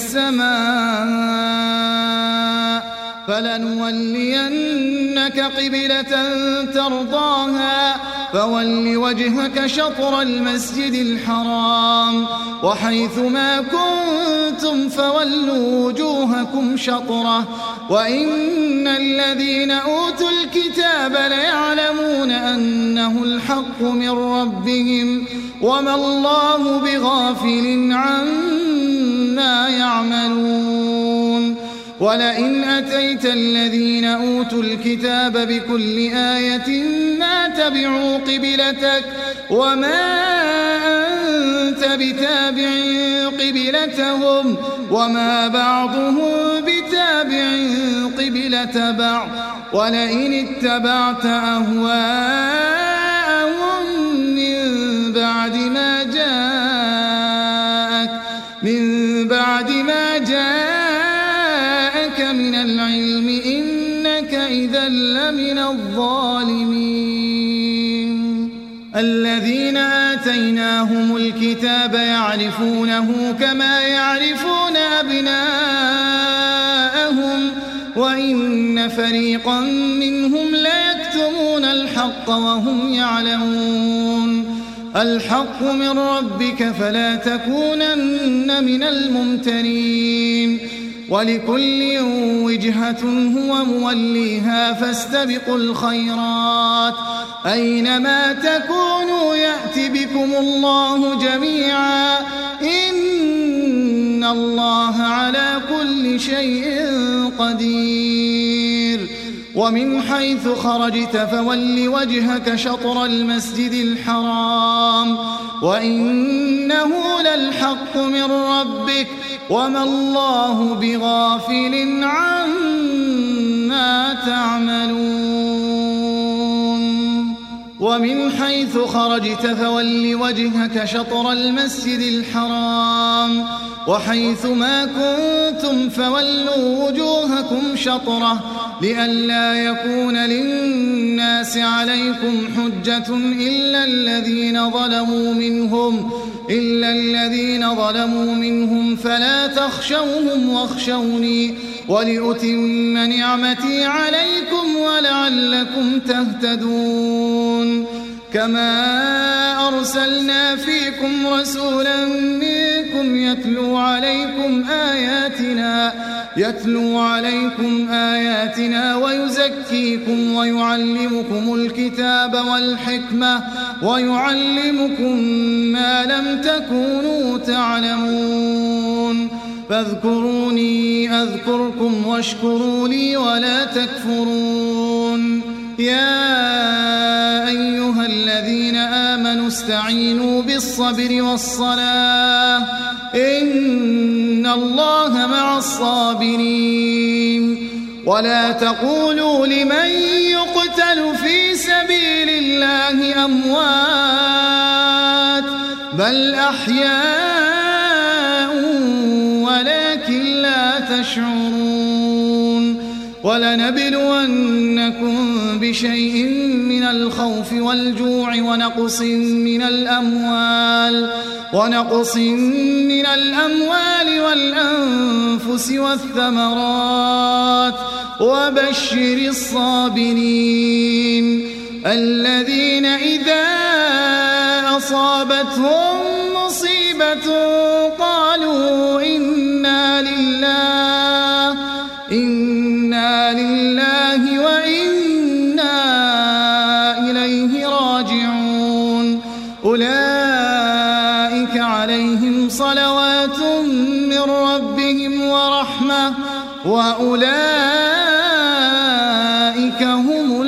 السماء فلنولينك قبلة ترضاها فول وجهك شطر المسجد الحرام وحيث ما كنتم فولوا وجوهكم شطره وإن الذين أوتوا الكتاب ليعلمون أنه الحق من ربهم وما الله بغافل عما يعملون ولئن أتيت الذين أوتوا الكتاب بكل آية ما تبعوا قبلتك وما أنت بتابع قبلتهم وما بعضهم بتابع قبلة بعض ولئن اتبعت أهواءهم من بعد ما جاءك من بعد ما جاءك من العلم إنك إذا لمن الظالمين الذين آتيناهم الكتاب يعرفونه كما يعرفون أبناءهم وإن فريقا منهم ليكتمون الحق وهم يعلمون الحق من ربك فلا تكونن من الممترين ولكل وجهة هو موليها فاستبقوا الخيرات أينما تكونوا يأت بكم الله جميعا إن الله على كل شيء قدير ومن حيث خرجت فول وجهك شطر المسجد الحرام وإنه للحق من ربك وما الله بغافل عما تعملون ومن حيث خرجت فول وجهك شطر المسجد الحرام وحيث ما كنتم فولوا وجوهكم شطره لئلا يكون للناس عليكم حجة إلا الذين ظلموا منهم إلا الذين ظلموا منهم فلا تخشوهم واخشوني ولأتم نعمتي عليكم ولعلكم تهتدون كما أرسلنا فيكم رسولا منكم يتلو عليكم آياتنا يتلو عليكم آياتنا ويزكيكم ويعلمكم الكتاب والحكمة ويعلمكم ما لم تكونوا تعلمون فاذكروني أذكركم واشكروا لي ولا تكفرون يا أيها الذين آمنوا استعينوا بالصبر والصلاة إن الله مع الصابرين ولا تقولوا لمن يقتل في سبيل الله أموات بل أحياء ولكن لا تشعرون ولنبلونكم بشيء من الخوف والجوع ونقص من الأموال ونقص من الأموال والأنفس والثمرات وبشر الصابرين الذين إذا أصابتهم مصيبة قالوا إنا لله إنا لله وإنا إليه راجعون أولئك عليهم صلوات من ربهم ورحمة وأولئك هم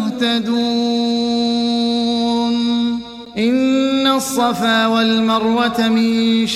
المهتدون إن الصفا والمروة من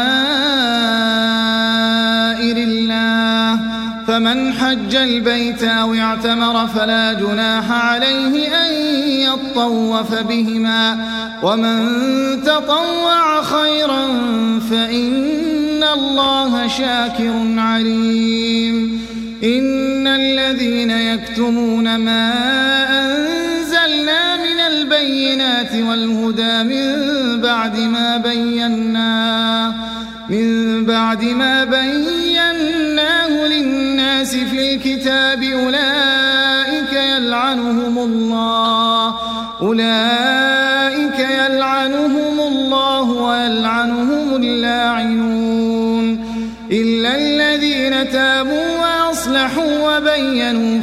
شعائر الله فمن حج البيت أو اعتمر فلا جناح عليه أن يطوف بهما ومن تطوع خيرا فإن الله شاكر عليم إن الذين يكتمون ما أنزلنا من البينات والهدى من بعد ما بيناه من بعد ما بيناه للناس في الكتاب أولئك يلعنهم الله أولئك يلعنهم الله ويلعنهم اللاعنون إلا الذين تابوا وأصلحوا وبينوا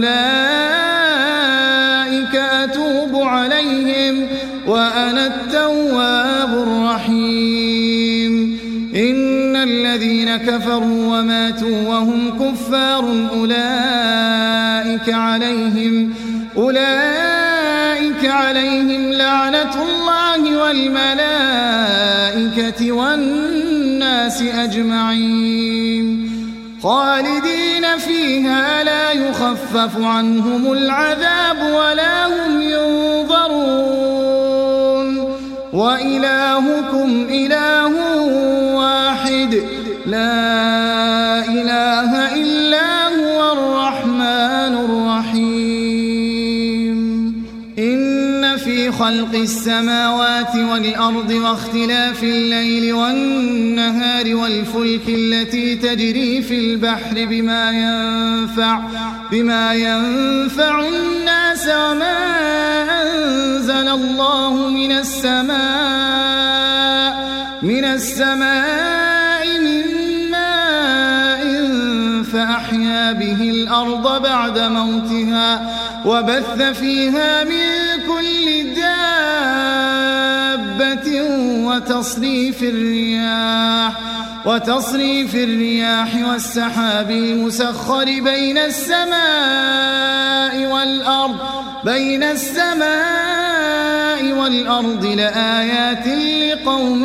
فأولئك أتوب عليهم وأنا التواب الرحيم إن الذين كفروا وماتوا وهم كفار أولئك عليهم أولئك عليهم لعنة الله والملائكة والناس أجمعين خالدين فيها لا يخفف عنهم العذاب ولا هم ينظرون وإلهكم إله واحد لا إله إلا هو الرحمن الرحيم إن في خلق السماوات والأرض واختلاف الليل والنهار والفلك التي تجري في البحر بما ينفع بما ينفع الناس وما أنزل الله من السماء من السماء من ماء فأحيا به الأرض بعد موتها وبث فيها من كل دابة وتصريف الرياح وتصريف الرياح والسحاب المسخر بين السماء والأرض بين السماء والأرض لآيات لقوم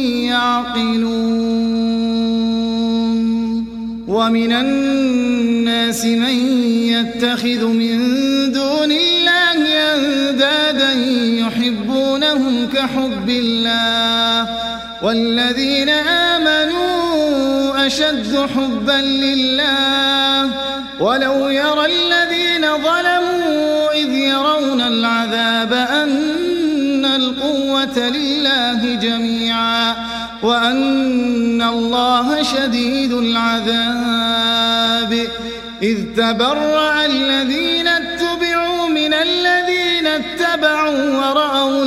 يعقلون ومن الناس من يتخذ من دون الله أندادا يحبونهم كحب الله والذين آمنوا أشد حبا لله ولو يرى الذين ظلموا إذ يرون العذاب أن القوة لله جميعا وأن الله شديد العذاب إذ تبرأ الذين اتبعوا من الذين اتبعوا ورأوا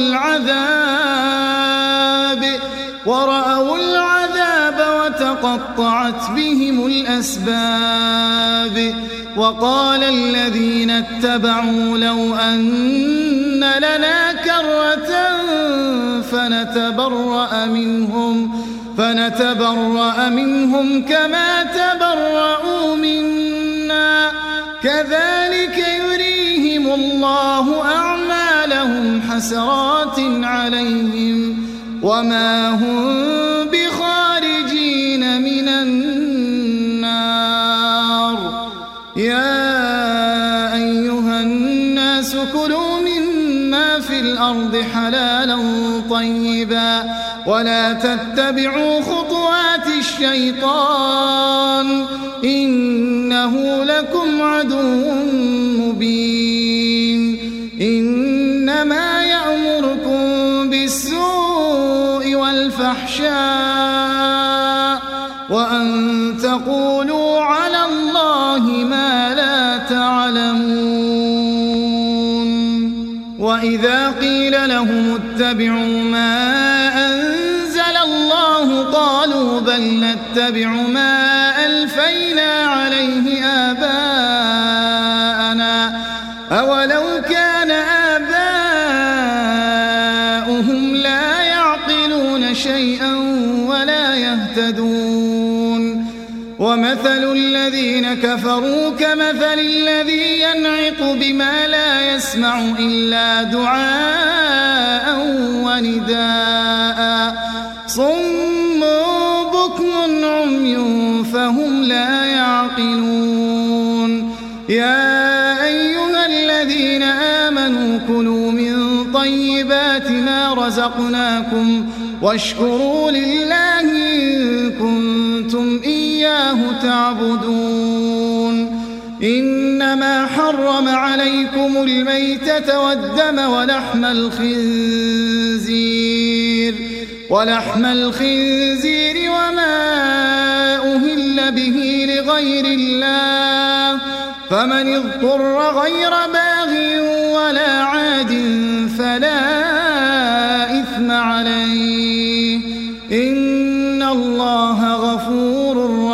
العذاب ورأوا العذاب وتقطعت بهم الأسباب وقال الذين اتبعوا لو أن لنا كرة فنتبرأ منهم فنتبرأ منهم كما تبرأوا منا كذلك يريهم الله أعمالهم حسرات عليهم وما هم بخارجين من النار يا أيها الناس كلوا مما في الأرض حلالا طيبا ولا تتبعوا خطوات الشيطان إنه لكم عدو مبين إنما يأمركم بالسوء والفحشاء وأن تقولوا على الله ما لا تعلمون وإذا قيل لهم اتبعوا ما أنزل الله قالوا بل نتبع ما ألفينا عليه آباءنا أولو كان آباؤهم لا يعقلون شيئا ولا يهتدون ومثل الذين كفروا كمثل الذي ينعق بما لا يسمع إلا دعاء ونداء صم بكم عمي فهم لا يعقلون يا أيها الذين آمنوا كلوا من طيبات ما رزقناكم واشكروا لله إن كنتم إياه تعبدون إنما حرم عليكم الميتة والدم ولحم الخنزير ولحم الخنزير وما أهل به لغير الله فمن اضطر غير باغ ولا عاد فلا إثم عليه إن الله غفور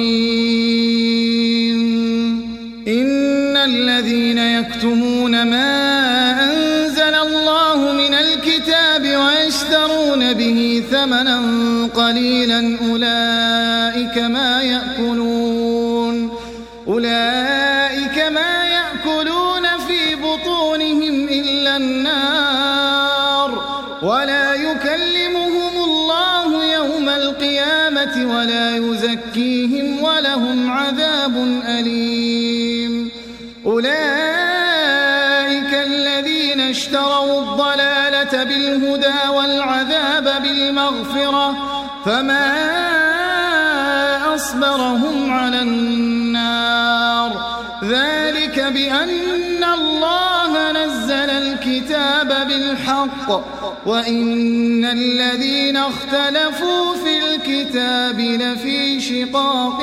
رحيم إن الذين يكتمون ما أنزل الله من الكتاب ويشترون به ثمنا قليلا أولئك ما يأكلون أولئك ما يأكلون في بطونهم إلا النار ولا يكلمهم الله يوم القيامة ولا يزكيهم ولهم عذاب أليم أولئك الذين اشتروا الضلالة بالهدى والعذاب بالمغفرة فما أصبرهم على النار ذلك بأن الله نزل الكتاب بالحق وإن الذين اختلفوا في الكتاب لفي شقاق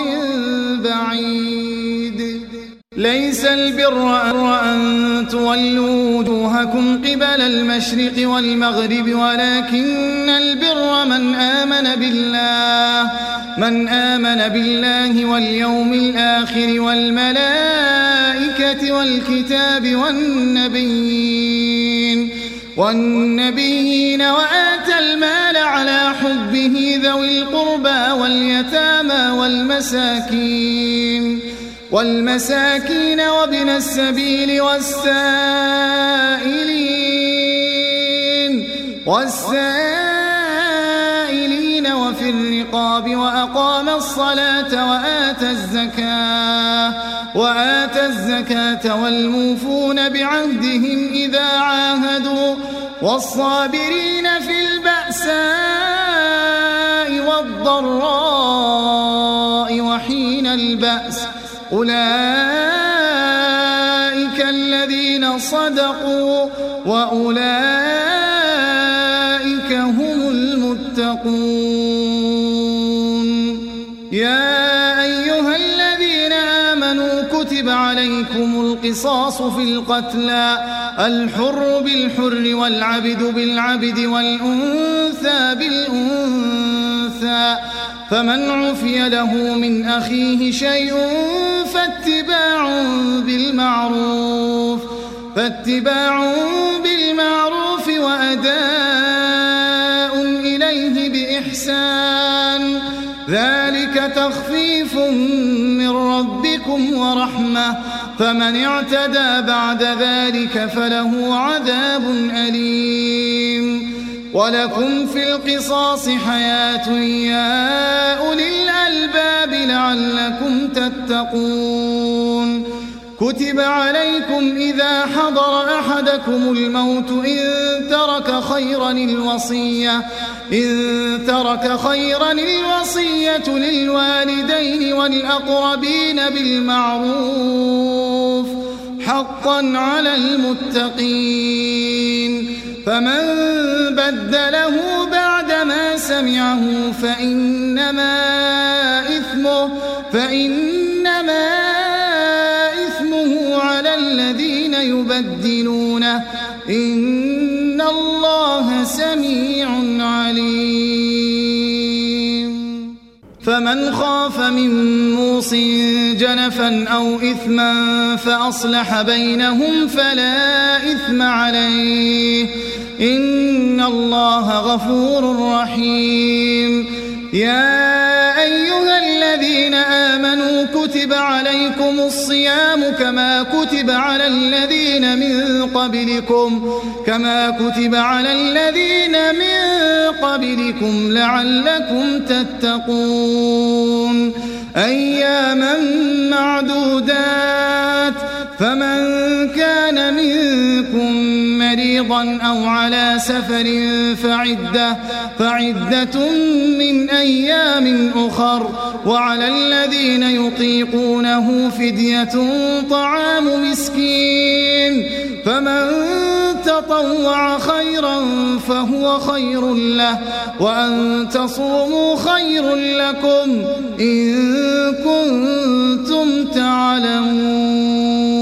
بعيد ليس البر أن تولوا وجوهكم قبل المشرق والمغرب ولكن البر من آمن بالله من آمن بالله واليوم الآخر والملائكة والكتاب والنبيين والنبيين وآتى المال على حبه ذوي القربى واليتامى والمساكين والمساكين وابن السبيل والسائلين والسائلين وفي الرقاب وأقام الصلاة وآتى الزكاة وآتى الزكاة والموفون بعهدهم إذا عاهدوا والصابرين في البأساء والضراء وحين البأس أولئك الذين صدقوا وأولئك هم المتقون يا أيها الذين آمنوا كتب عليكم القصاص في القتلى الحر بالحر والعبد بالعبد والأنثى بالأنثى فمن عفي له من أخيه شيء فاتباع بالمعروف فاتباع بالمعروف وأداء إليه بإحسان ذلك تخفيف من ربكم ورحمة فمن اعتدى بعد ذلك فله عذاب أليم ولكم في القصاص حياة يا أولي الألباب لعلكم تتقون كتب عليكم إذا حضر أحدكم الموت إن ترك خيرا الوصية إن ترك خيرا الوصية للوالدين والأقربين بالمعروف حقا على المتقين فمن بدله بعدما سمعه فإنما إثمه فإنما إثمه على الذين يبدلونه إن الله سميع عليم. فمن خاف من موص جنفا أو إثما فأصلح بينهم فلا إثم عليه إن الله غفور رحيم. يا أيها الذين آمنوا كتب عليكم الصيام كما كتب على الذين من قبلكم كما كتب على الذين من قبلكم لعلكم تتقون أياما معدودات فمن كان منكم مريضا أو على سفر فعدة, فعدة من أيام أخر وعلى الذين يطيقونه فدية طعام مسكين فمن تطوع خيرا فهو خير له وأن تصوموا خير لكم إن كنتم تعلمون.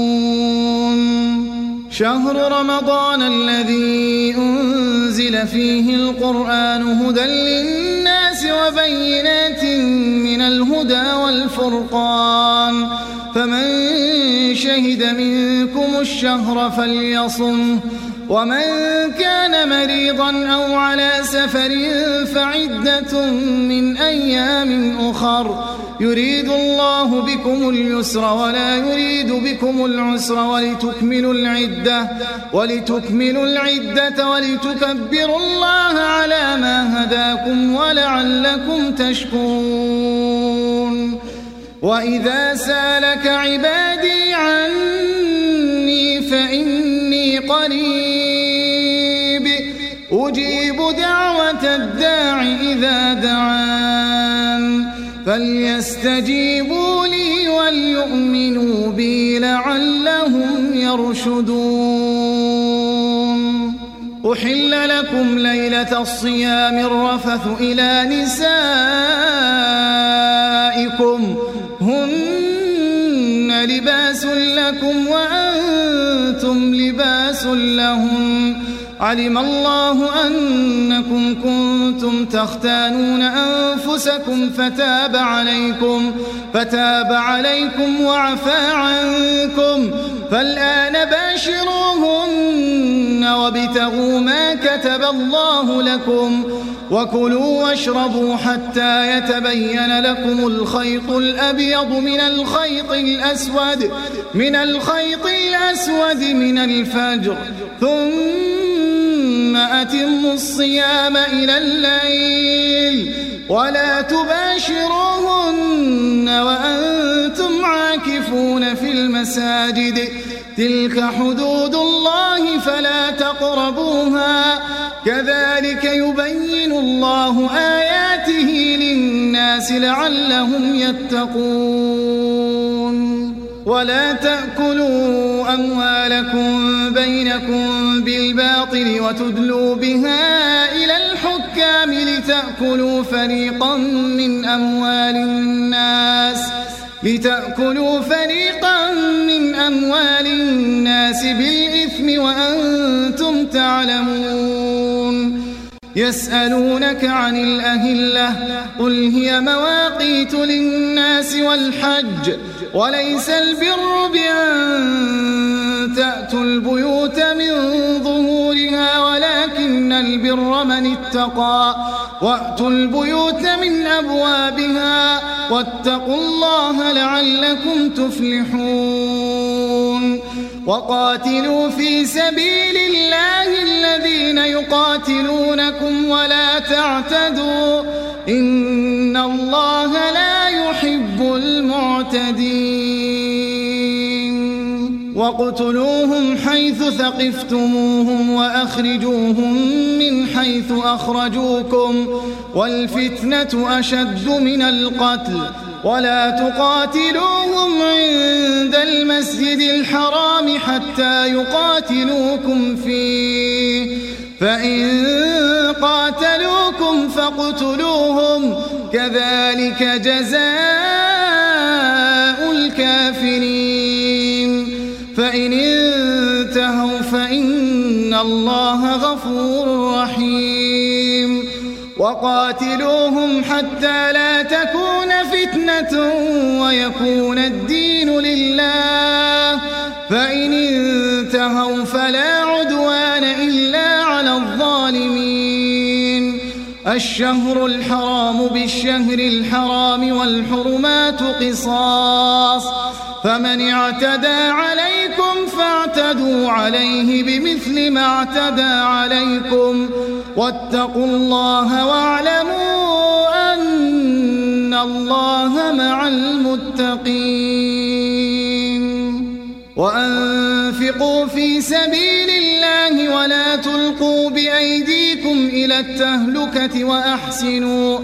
شهر رمضان الذي أنزل فيه القرآن هدى للناس وبينات من الهدى والفرقان فمن شهد منكم الشهر فليصمه ومن كان مريضا أو على سفر فعدة من أيام أخر يريد الله بكم اليسر ولا يريد بكم العسر ولتكملوا العدة ولتكملوا العدة ولتكبروا الله على ما هداكم ولعلكم تشكرون. وإذا سالك عبادي عني فإني قريب أجيب دعوة الداع إذا دعان فليستجيبوا لي وليؤمنوا بي لعلهم يرشدون. أحل لكم ليلة الصيام الرفث إلى نسائكم هن لباس لكم وأنتم لباس لهم علم الله أنكم كنتم تختانون أنفسكم فتاب عليكم فتاب عليكم وعفى عنكم فالآن باشروهن وابتغوا ما كتب الله لكم وكلوا واشربوا حتى يتبين لكم الخيط الأبيض من الخيط الأسود من الخيط الأسود من الفجر ثم أتموا الصيام إلى الليل ولا تباشروهن وأنتم عاكفون في المساجد تلك حدود الله فلا تقربوها كذلك يبين الله آياته للناس لعلهم يتقون. ولا تأكلوا أموالكم بينكم بالباطل وتدلوا بها إلى الحكام لتأكلوا فريقا من أموال الناس لتأكلوا فريقا من أموال الناس بالإثم وأنتم تعلمون. يسألونك عن الأهلة قل هي مواقيت للناس والحج وليس البر بأن تأتوا البيوت من ظهورها ولكن البر من اتقى وأتوا البيوت من أبوابها واتقوا الله لعلكم تفلحون. وقاتلوا في سبيل الله الذين يقاتلونكم ولا تعتدوا إن الله لا يحب المعتدين. واقتلوهم حيث ثقفتموهم وأخرجوهم من حيث أخرجوكم والفتنة أشد من القتل ولا تقاتلوهم عند المسجد الحرام حتى يقاتلوكم فيه فإن قاتلوكم فاقتلوهم كذلك جزاء الكافرين. فإن الله غفور رحيم وقاتلوهم حتى لا تكون فتنة ويكون الدين لله فإن انتهوا فلا عدوان إلا على الظالمين الشهر الحرام بالشهر الحرام والحرمات قصاص فمن اعتدى عليكم فاعتدوا عليه بمثل ما اعتدى عليكم واتقوا الله واعلموا أن الله مع المتقين وأنفقوا في سبيل الله ولا تلقوا بأيديكم إلى التهلكة وأحسنوا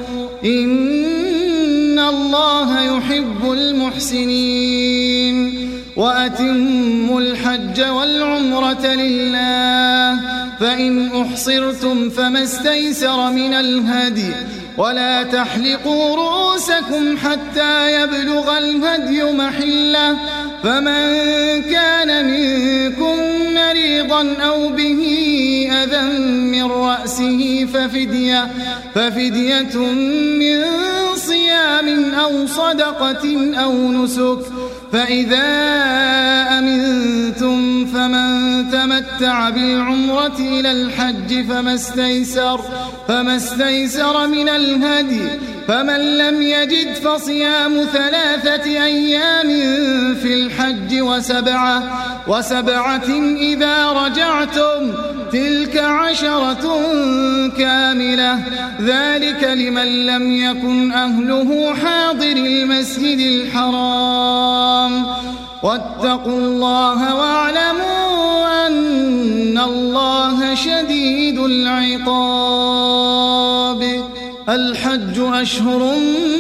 إن الله يحب المحسنين وأتموا الحج والعمرة لله فإن أحصرتم فما استيسر من الهدي ولا تحلقوا رؤوسكم حتى يبلغ الهدي محله فمن كان منكم مريضا أو به أذى من رأسه ففدية, ففدية من صيام أو صدقة أو نسك فإذا أمنتم فمن تمتع بالعمرة إلى الحج فما استيسر, فما استيسر من الهدي فمن لم يجد فصيام ثلاثة أيام في الحج وسبعة, وسبعة إذا رجعتم تلك عشرة كاملة ذلك لمن لم يكن أهله حاضر المسجد الحرام واتقوا الله واعلموا أن الله شديد العقاب الحج أشهر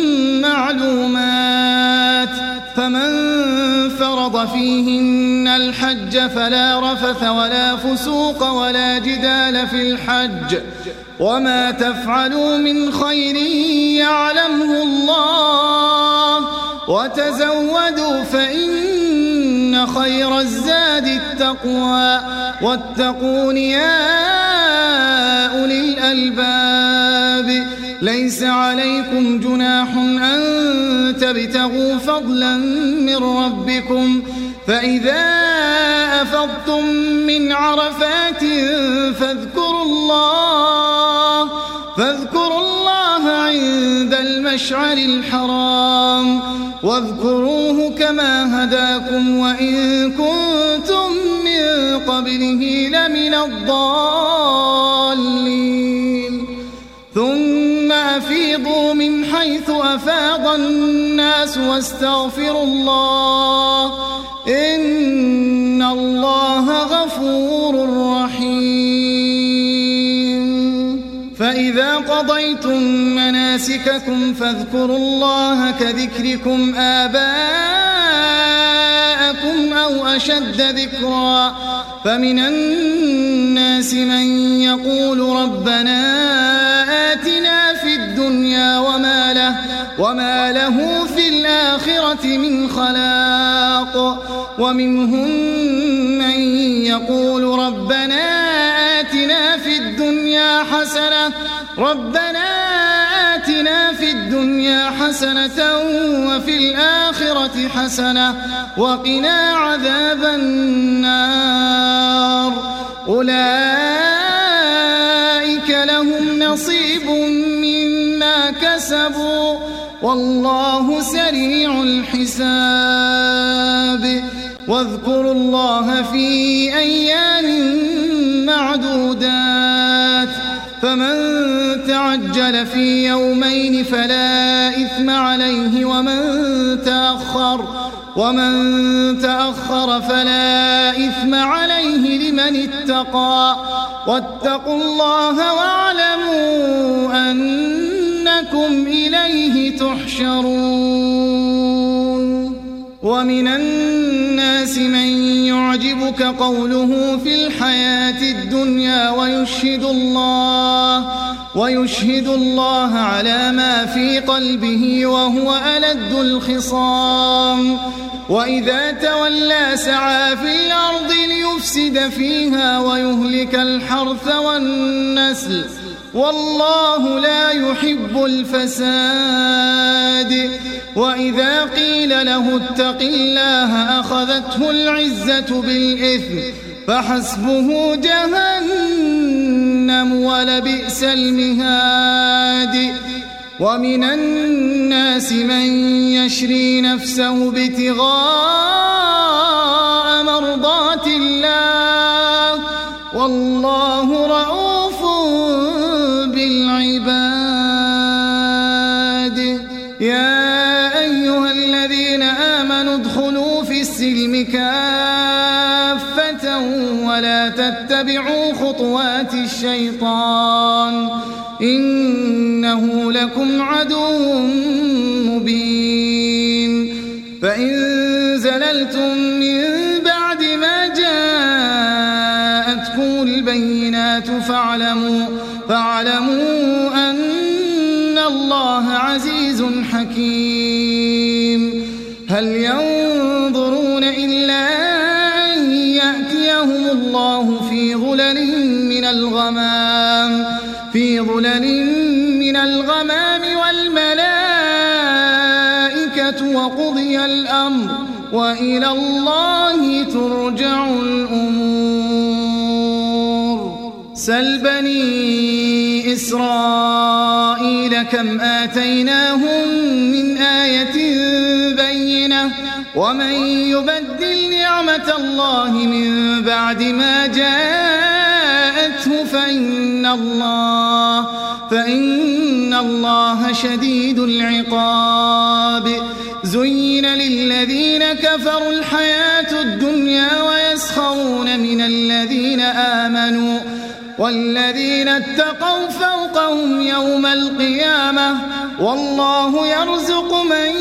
معلومات فمن فرض فيهن الحج فلا رفث ولا فسوق ولا جدال في الحج وما تفعلوا من خير يعلمه الله وتزودوا فإن خير الزاد التقوى واتقون يا أولي الألباب ليس عليكم جناح أن تبتغوا فضلا من ربكم فإذا أفضتم من عرفات فاذكروا الله فاذكروا الله عند المشعر الحرام واذكروه كما هداكم وإن كنتم من قبله لمن الضالين ثم أفيضوا من حيث أفاض الناس واستغفروا الله إن الله غفور رحيم فإذا قضيتم مناسككم فاذكروا الله كذكركم آباءكم أو أشد ذكرا فمن الناس من يقول ربنا آتنا في الدنيا وما له, وما له في الآخرة من خلاق ومنهم من يقول ربنا آتنا في الدنيا حسنة ربنا آتنا في الدنيا حسنة وفي الآخرة حسنة وقنا عذاب النار أولئك لهم نصيب مما كسبوا والله سريع الحساب واذكروا الله في أيام معدودات فمن تعجل في يومين فلا إثم عليه ومن تأخر ومن تأخر فلا إثم عليه لمن اتقى واتقوا الله واعلموا أنكم إليه تحشرون ومن الناس من يعجبك قوله في الحياة الدنيا ويشهد الله ويشهد الله على ما في قلبه وهو ألد الخصام وإذا تولى سعى في الأرض ليفسد ليفسد فيها ويهلك الحرث والنسل والله لا يحب الفساد وإذا قيل له اتق الله أخذته العزة بالإثم فحسبه جهنم ولبئس المهاد ومن الناس من يشري نفسه ابتغاء مرضات الله والله رؤوف بالعباد يا أيها الذين آمنوا ادخلوا في السلم كافة ولا تتبعوا خطوات الشيطان إنه لكم عدو مبين فإن زللتم من بعد ما جاءتكم البينات فاعلموا, فاعلموا أن الله عزيز حكيم هل ينظرون إلا أن يأتيهم الله في ظلل من الغمام في ظلل من الغمام والملائكة وقضي الأمر وإلى الله ترجع الأمور سل بني إسرائيل كم آتيناهم من آية بينة ومن يبدل نعمة الله من بعد ما جاءته فإن الله فإن الله شديد العقاب زين للذين كفروا الحياة الدنيا ويسخرون من الذين آمنوا والذين اتقوا فوقهم يوم القيامة والله يرزق من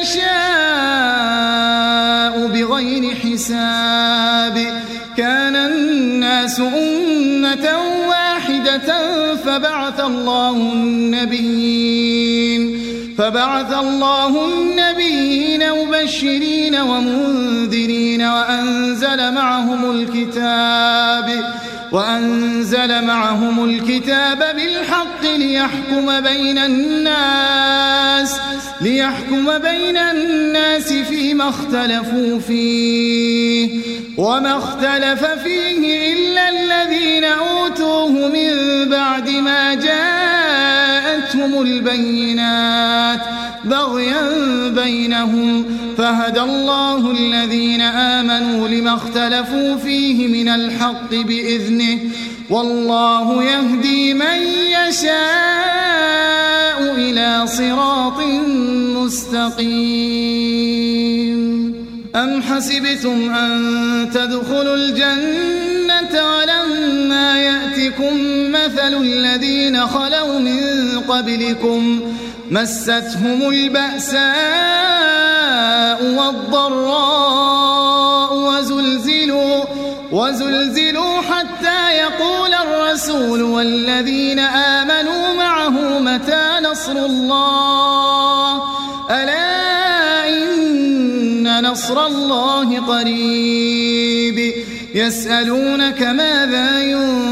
يشاء بغير حساب كان الناس أمة واحدة فبعث الله النبيين فبعث الله النبيين مبشرين ومنذرين وأنزل معهم الكتاب وأنزل معهم الكتاب بالحق ليحكم بين الناس ليحكم بين الناس فيما اختلفوا فيه وما اختلف فيه إلا الذين أوتوه من بعد ما جاءتهم البينات بغيا بينهم فهدى الله الذين آمنوا لما اختلفوا فيه من الحق بإذنه والله يهدي من يشاء إلى صراط مستقيم أم حسبتم أن تدخلوا الجنة ولما يأتكم مثل الذين خلوا من قبلكم مستهم البأساء والضراء وزلزلوا, وزلزلوا حتى يقول الرسول والذين آمنوا معه متى نصر الله ألا إن نصر الله قريب يسألونك ماذا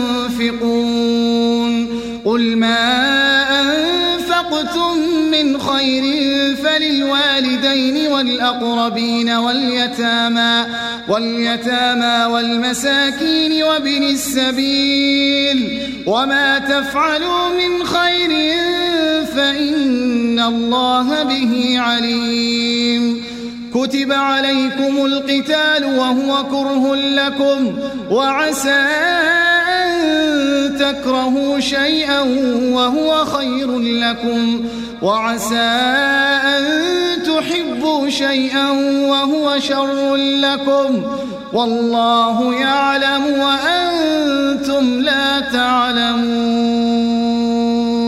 ينفقون قل ما أنفقتم من خير فللوالدين والأقربين واليتامى واليتامى والمساكين وابن السبيل وما تفعلوا من خير فإن الله به عليم كتب عليكم القتال وهو كره لكم وعسى أن تكرهوا شيئا وهو خير لكم وعسى أن تحبوا شيئا وهو شر لكم والله يعلم وأنتم لا تعلمون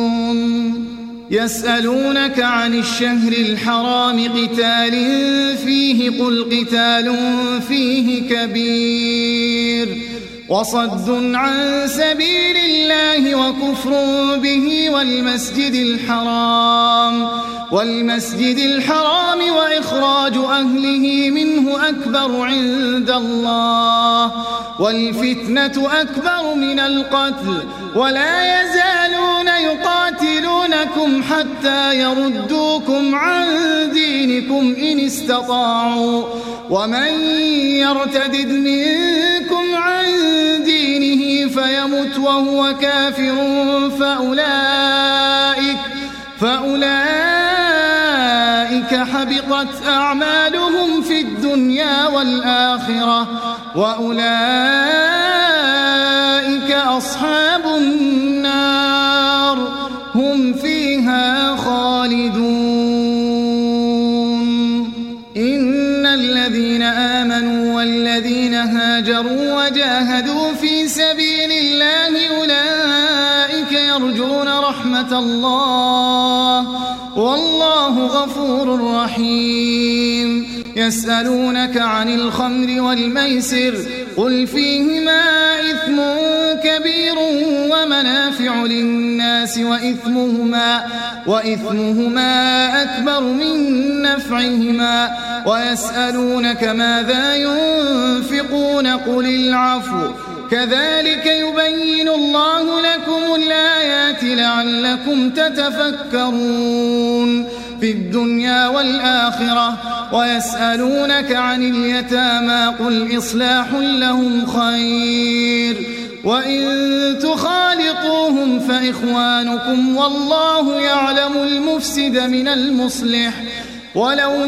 يسألونك عن الشهر الحرام قتال فيه قل قتال فيه كبير وصد عن سبيل الله وكفر به والمسجد الحرام والمسجد الحرام وإخراج أهله منه أكبر عند الله والفتنة أكبر من القتل ولا يزالون يقاتلونكم حتى يردوكم عن دينكم إن استطاعوا ومن يرتدد منكم عن دينه فيمت وهو كافر فأولئك, فأولئك حبطت أعمالهم في الدنيا والآخرة وأولئك أصحاب النار هم فيها خالدون. إن الذين آمنوا والذين هاجروا وجاهدوا في سبيل الله أولئك يرجون رحمة الله والله غفور رحيم. يسألونك عن الخمر والميسر قل فيهما إثم كبير ومنافع للناس وإثمهما, وإثمهما أكبر من نفعهما ويسألونك ماذا ينفقون قل العفو كذلك يبين الله لكم الآيات لعلكم تتفكرون في الدنيا والآخرة. ويسألونك عن اليتامى قل إصلاح لهم خير وإن تخالطوهم فإخوانكم والله يعلم المفسد من المصلح ولو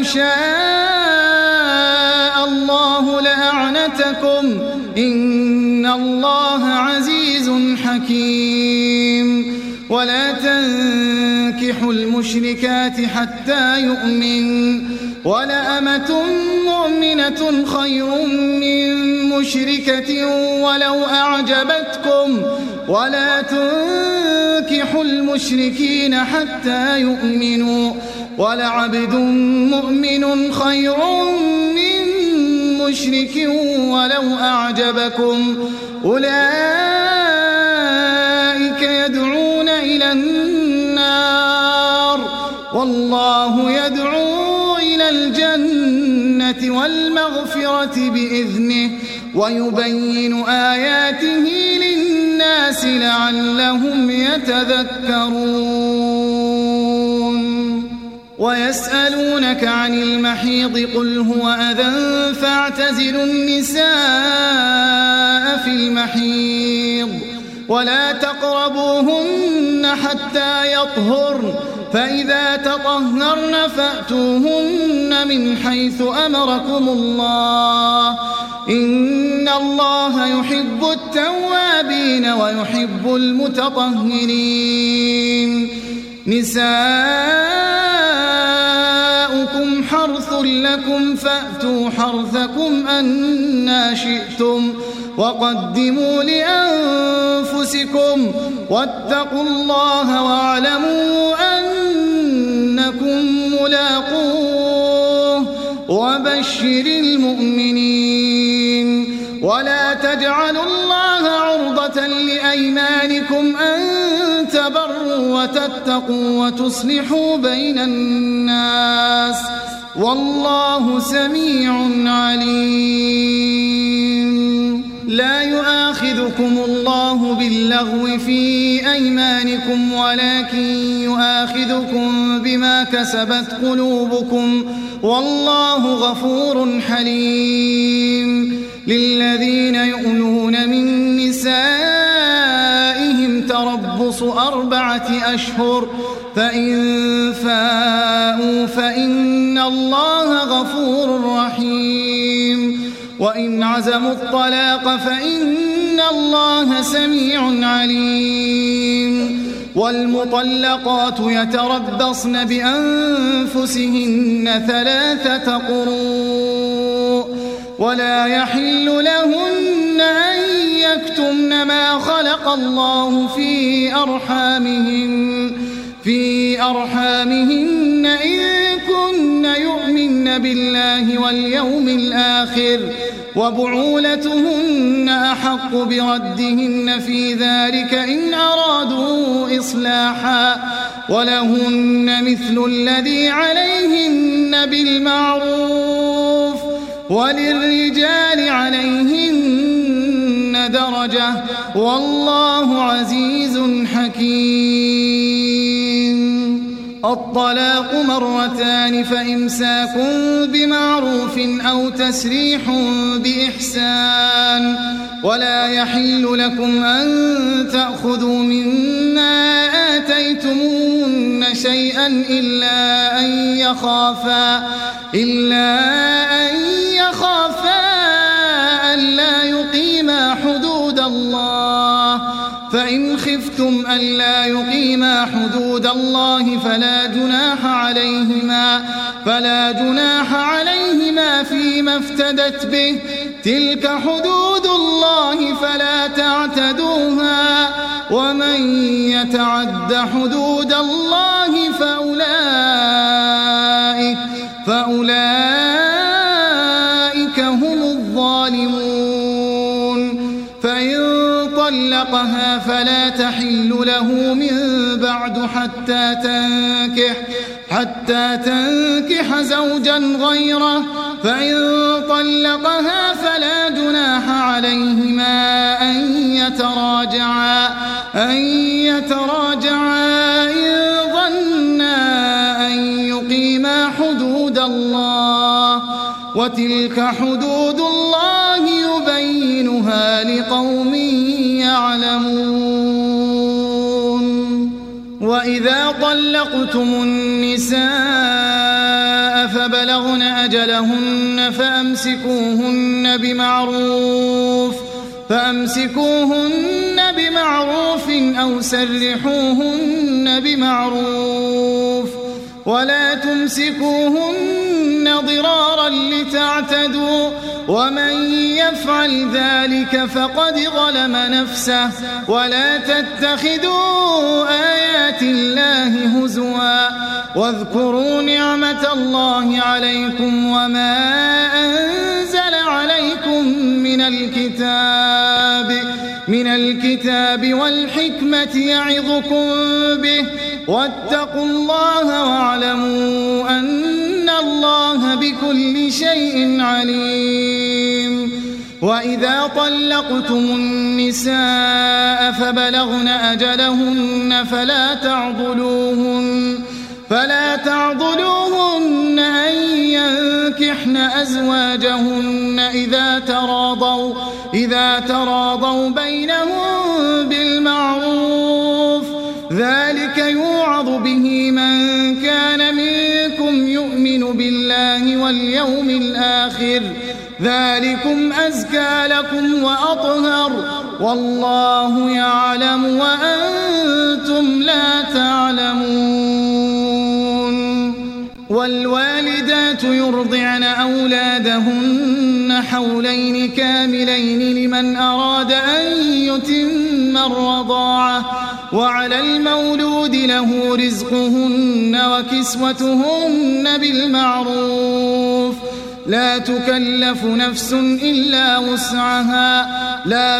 شاء الله لأعنتكم إن الله عزيز حكيم. ولا تنكحوا المشركات حتى يؤمن ولأمة مؤمنة خير من مشركة ولو أعجبتكم ولا تنكحوا المشركين حتى يؤمنوا ولعبد مؤمن خير من مشرك ولو أعجبكم أولئك يدعون إلى النار والله يدعو إلى الجنة والمغفرة بإذنه ويبين آياته للناس لعلهم يتذكرون. ويسألونك عن المحيض قل هو أذى فاعتزلوا النساء في المحيض ولا تقربوهن حتى يطهرن فإذا تطهرن فأتوهن من حيث أمركم الله إن الله يحب التوابين ويحب المتطهرين. نساؤكم حرث لكم فأتوا حرثكم أنى شئتم وقدموا لأنفسكم واتقوا الله واعلموا أنكم ملاقوه وبشر المؤمنين. ولا تجعلوا الله عرضة لأيمانكم أن تبروا وتتقوا وتصلحوا بين الناس والله سميع عليم. لا يؤاخذكم الله باللغو في أيمانكم ولكن يؤاخذكم بما كسبت قلوبكم والله غفور حليم. للذين يؤلون من نسائهم تربص أربعة أشهر فإن فاءوا فإن الله غفور رحيم. وإن عزموا الطلاق فإن الله سميع عليم. والمطلقات يتربصن بأنفسهن ثلاثة قروء ولا يحل لهن أن يكتمن ما خلق الله في أرحامهن في أرحامهن إن كن يؤمن بالله واليوم الآخر وبعولتهن أحق بردهن في ذلك إن أرادوا إصلاحا ولهن مثل الذي عليهن بالمعروف وللرجال عليهن درجة والله عزيز حكيم. الطلاق مرتان فإمساك بمعروف أو تسريح بإحسان ولا يحل لكم أن تأخذوا مما آتيتموهن شيئا إلا أن يخافا إلا أن يخافا ألا يقيما حدود الله فإن خفتم ألا يقيما حدود الله فلا جناح عليهما فلا جناح عليهما فيما افتدت به تلك حدود الله فلا تعتدوها ومن يتعد حدود الله فأولئك فأولئك هم الظالمون. فإن طلقها فلا تحل له من بعد حتى تنكح حتى تنكح زوجا غيره فإن طلقها فلا جناح عليهما أن يتراجعا أن يتراجعا إن ظنا أن يقيما حدود الله وتلك حدود الله يبينها لقوم يعلمون. وإذا طلقتم النساء فبلغن أجلهن فأمسكوهن بمعروف فأمسكوهن بمعروف أو سرحوهن بمعروف ولا تمسكوهن ضرارا لتعتدوا ومن يفعل ذلك فقد ظلم نفسه ولا تتخذوا آيات الله هزوا واذكروا نعمة الله عليكم وما أنزل عليكم من الكتاب من الكتاب والحكمة يعظكم به واتقوا الله واعلموا أن الله بكل شيء عليم. وإذا طلقتم النساء فبلغن أجلهن فلا تعضلوهن فلا تعضلوهن أن ينكحن أزواجهن إذا تراضوا إذا تراضوا بينهم بالمعروف ذلك يوعظ به من كان منكم يؤمن بالله واليوم الآخر ذلكم أزكى لكم وأطهر والله يعلم وأنتم لا تعلمون. والوالدات يرضعن أولادهن حولين كاملين لمن أراد أن يتم الرضاعة وعلى المولود له رزقهن وكسوتهن بالمعروف لا تكلف نفس إلا وسعها لا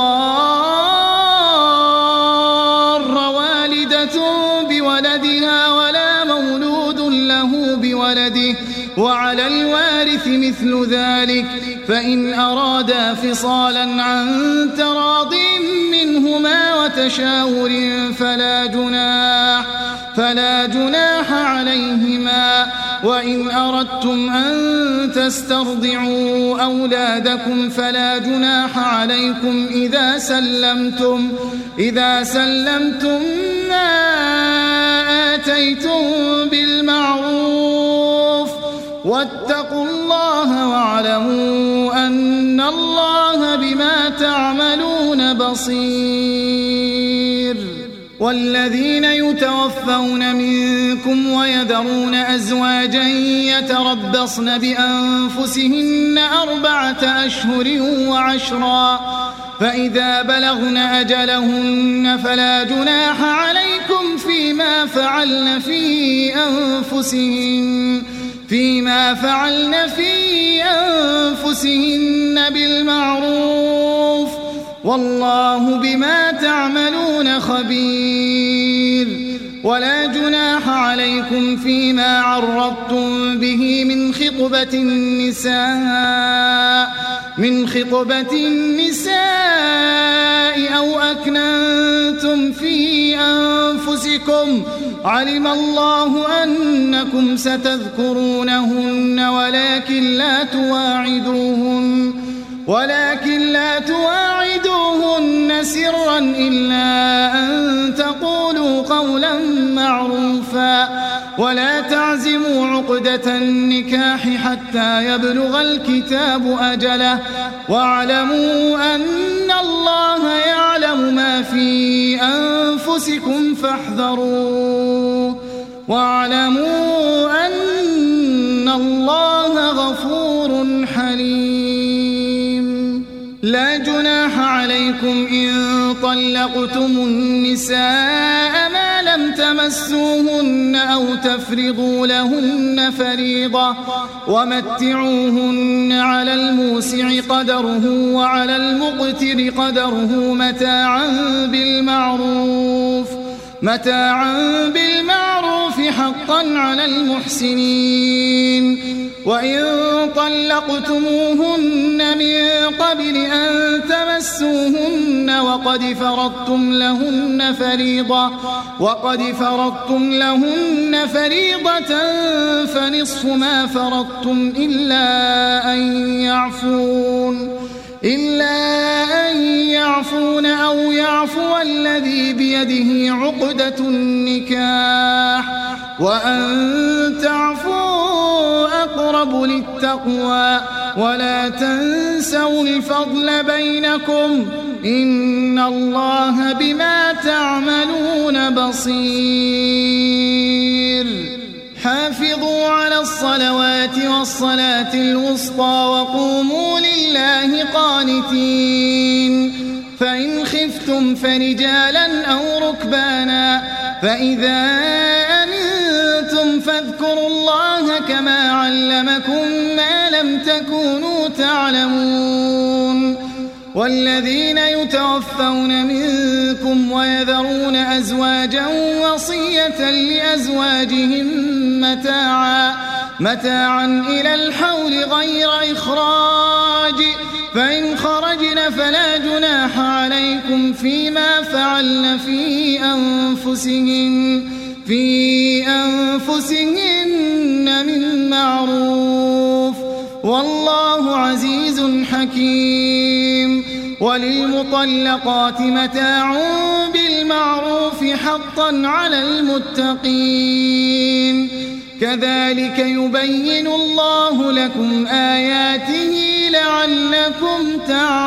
تضار والدة بولدها ولا مولود له بولده وعلى الوارث مثل ذلك فإن أرادا فصالا عن تراض منهما وتشاور فلا جناح فلا جناح عليهما. وإن أردتم أن تسترضعوا أولادكم فلا جناح عليكم إذا سلمتم إذا سلمتم ما آتيتم بالمعروف واتقوا الله واعلموا أن الله بما تعملون بصير. والذين يتوفون منكم ويذرون أزواجا يتربصن بأنفسهن أربعة أشهر وعشرا فإذا بلغن أجلهن فلا جناح عليكم فيما فعلن في أنفسهن فيما فعلن في أنفسهن بالمعروف والله بما تعملون خبير. ولا جناح عليكم فيما عرضتم به من خطبة النساء من خطبة النساء أو أكننتم في أنفسكم علم الله أنكم ستذكرونهن ولكن لا تواعدوهن ولكن لا تواعدوهن سرا إلا أن تقولوا قولا معروفا ولا تعزموا عقدة النكاح حتى يبلغ الكتاب أجله واعلموا أن الله يعلم ما في أنفسكم فاحذروه واعلموا أن الله غفور حليم. لا جناح عليكم إن طلقتم النساء ما لم تمسوهن أو تفرضوا لهن فريضة ومتعوهن على الموسع قدره وعلى المقتر قدره متاعا بالمعروف متاعا بالمعروف حقا على المحسنين. وإن طلقتموهن من قبل أن تمسوهن وقد فرضتم لهن فريضة وقد فرضتم لهن فريضة فنصف ما فرضتم إلا أن يعفون إلا أن يعفون أو يعفو الذي بيده عقدة النكاح وأن تعفوا أقرب للتقوى ولا تنسوا الفضل بينكم إن الله بما تعملون بصير. حافظوا على الصلوات والصلاة الوسطى وقوموا لله قانتين. فإن خفتم فرجالا أو ركبانا فإذا أمنتم فاذكروا الله كما علمكم ما لم تكونوا تعلمون. والذين يتوفون منكم ويذرون أزواجا وصية لأزواجهم متاعا متاعا إلى الحول غير إخراج فإن خرجن فلا جناح عليكم فيما فعلن في أنفسهن في أنفسهن من معروف والله عزيز حكيم. وللمطلقات متاع بالمعروف حقا على المتقين. كذلك يبين الله لكم آياته لعلكم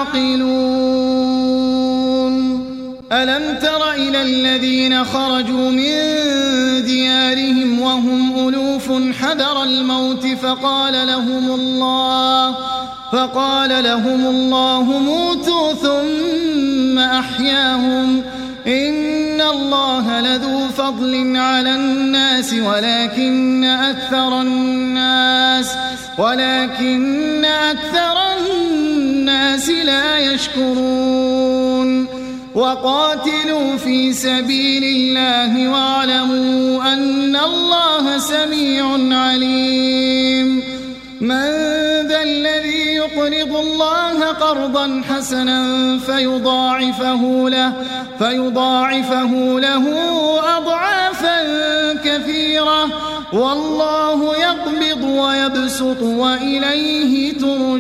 تعقلون. ألم تر إلى الذين خرجوا من ديارهم وهم ألوف حذر الموت فقال لهم الله فقال لهم الله موتوا ثم أحياهم إن الله لذو فضل على الناس ولكن أكثر الناس ولكن أكثر الناس لا يشكرون. وقاتلوا في سبيل الله واعلموا أن الله سميع عليم. من ذا الذي يقرض الله قرضا حسنا فيضاعفه له فيضاعفه له أضعافا كثيرة والله يقبض ويبسط وإليه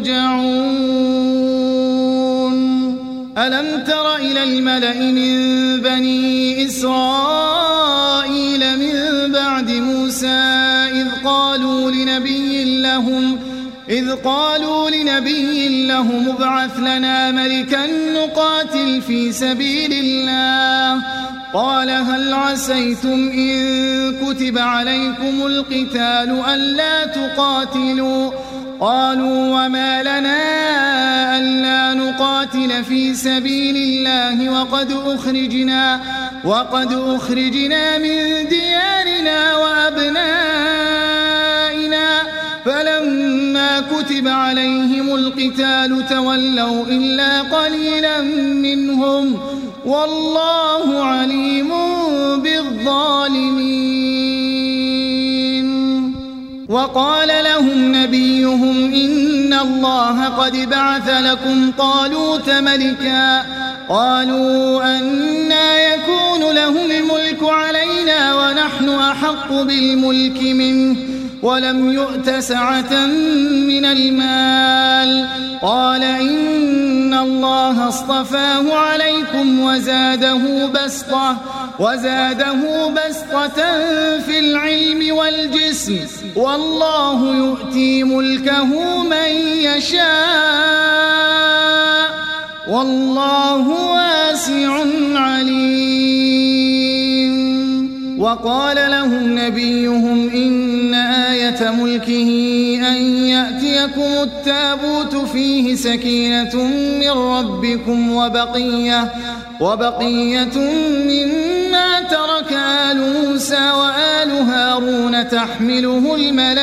ترجعون. ألم تر إلى الملأ من بني إسرائيل من بعد موسى إذ قالوا لنبي لهم إذ قالوا لنبي لهم ابعث لنا ملكا نقاتل في سبيل الله قال هل عسيتم إن كتب عليكم القتال ألا تقاتلوا قالوا وما لنا ألا نقاتل في سبيل الله وقد أخرجنا وقد أخرجنا من ديارنا وأبنائنا فلما كتب عليهم القتال تولوا إلا قليلا منهم والله عليم بالظالمين. وقال لهم نبيهم إن إن الله قد بعث لكم طالوت ملكا قالوا أنى يكون له الملك علينا ونحن أحق بالملك منه ولم يؤت سعة من المال قال إن الله اصطفاه عليكم وزاده بسطة وزاده بسطة في العلم والجسم والله يؤتي ملكه من يشاء والله واسع عليم. وقال لهم نبيهم إن آية ملكه أن يأتيكم التابوت فيه سكينة من ربكم وبقية, وبقية مما ترك آل موسى وآل هارون تحمله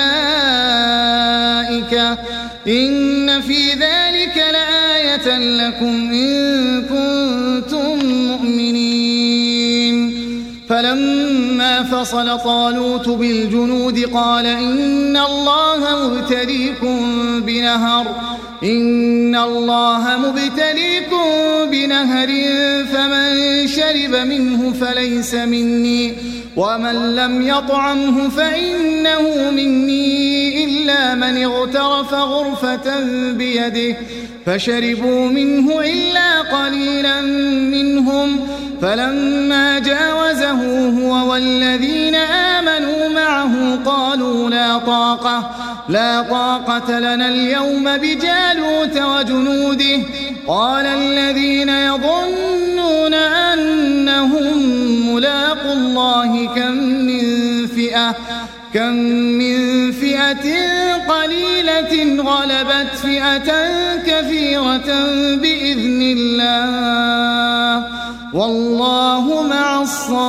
الملائكة إن في ذلك لآية لكم إن كنتم مؤمنين. فلما فصل طالوت بالجنود قال إن الله مبتليكم بنهر إن الله مبتليكم بنهر فمن شرب منه فليس مني ومن لم يطعمه فإنه مني إلا من اغترف غرفة بيده فشربوا منه إلا قليلا منهم فلما جاوزه هو والذين آمنوا معه قالوا لا طاقة لا طاقة لنا اليوم بجالوت وجنوده قال الذين يظنون أنهم ملاقوا الله كم من فئة كم من فئة قليلة غلبت فئة كثيرة بإذن الله والله مع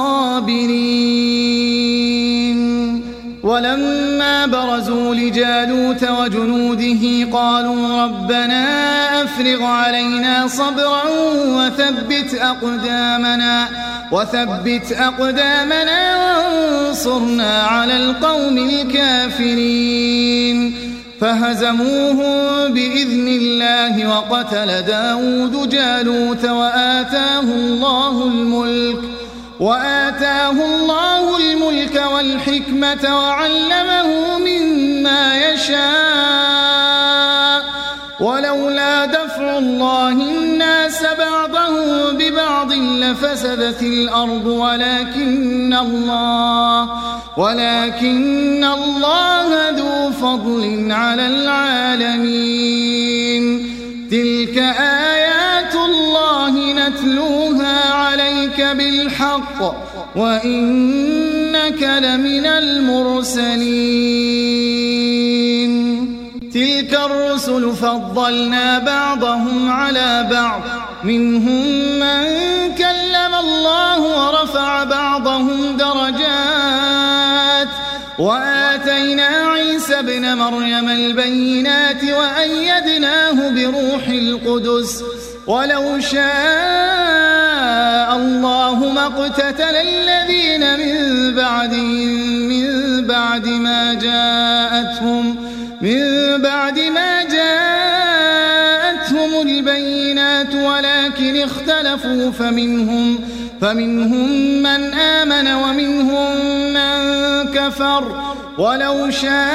الصابرين. ولما برزوا لجالوت وجنوده قالوا ربنا أفرغ علينا صبرا وثبت أقدامنا وثبت أقدامنا وانصرنا على القوم الكافرين. فهزموهم بإذن الله وقتل داود جالوت وآتاه الله الملك وآتاه الله الملك والحكمة وعلمه مما يشاء ولولا دفع الله الناس بعضهم ببعض لفسدت الأرض ولكن الله ولكن الله ذو فضل على العالمين. تلك آيات الله نتلوها عليك بالحق وإنك لمن المرسلين. تلك الرسل فضلنا بعضهم على بعض منهم من كلم الله ورفع بعضهم درجات وآتينا عيسى ابن مريم البينات وأيدناه بروح القدس ولو شاء الله ما اقتتل الذين من بعدهم من بعد ما جاءتهم من بعد ما جاءتهم البينات ولكن اختلفوا فمنهم فمنهم من آمن ومنهم من كفر ولو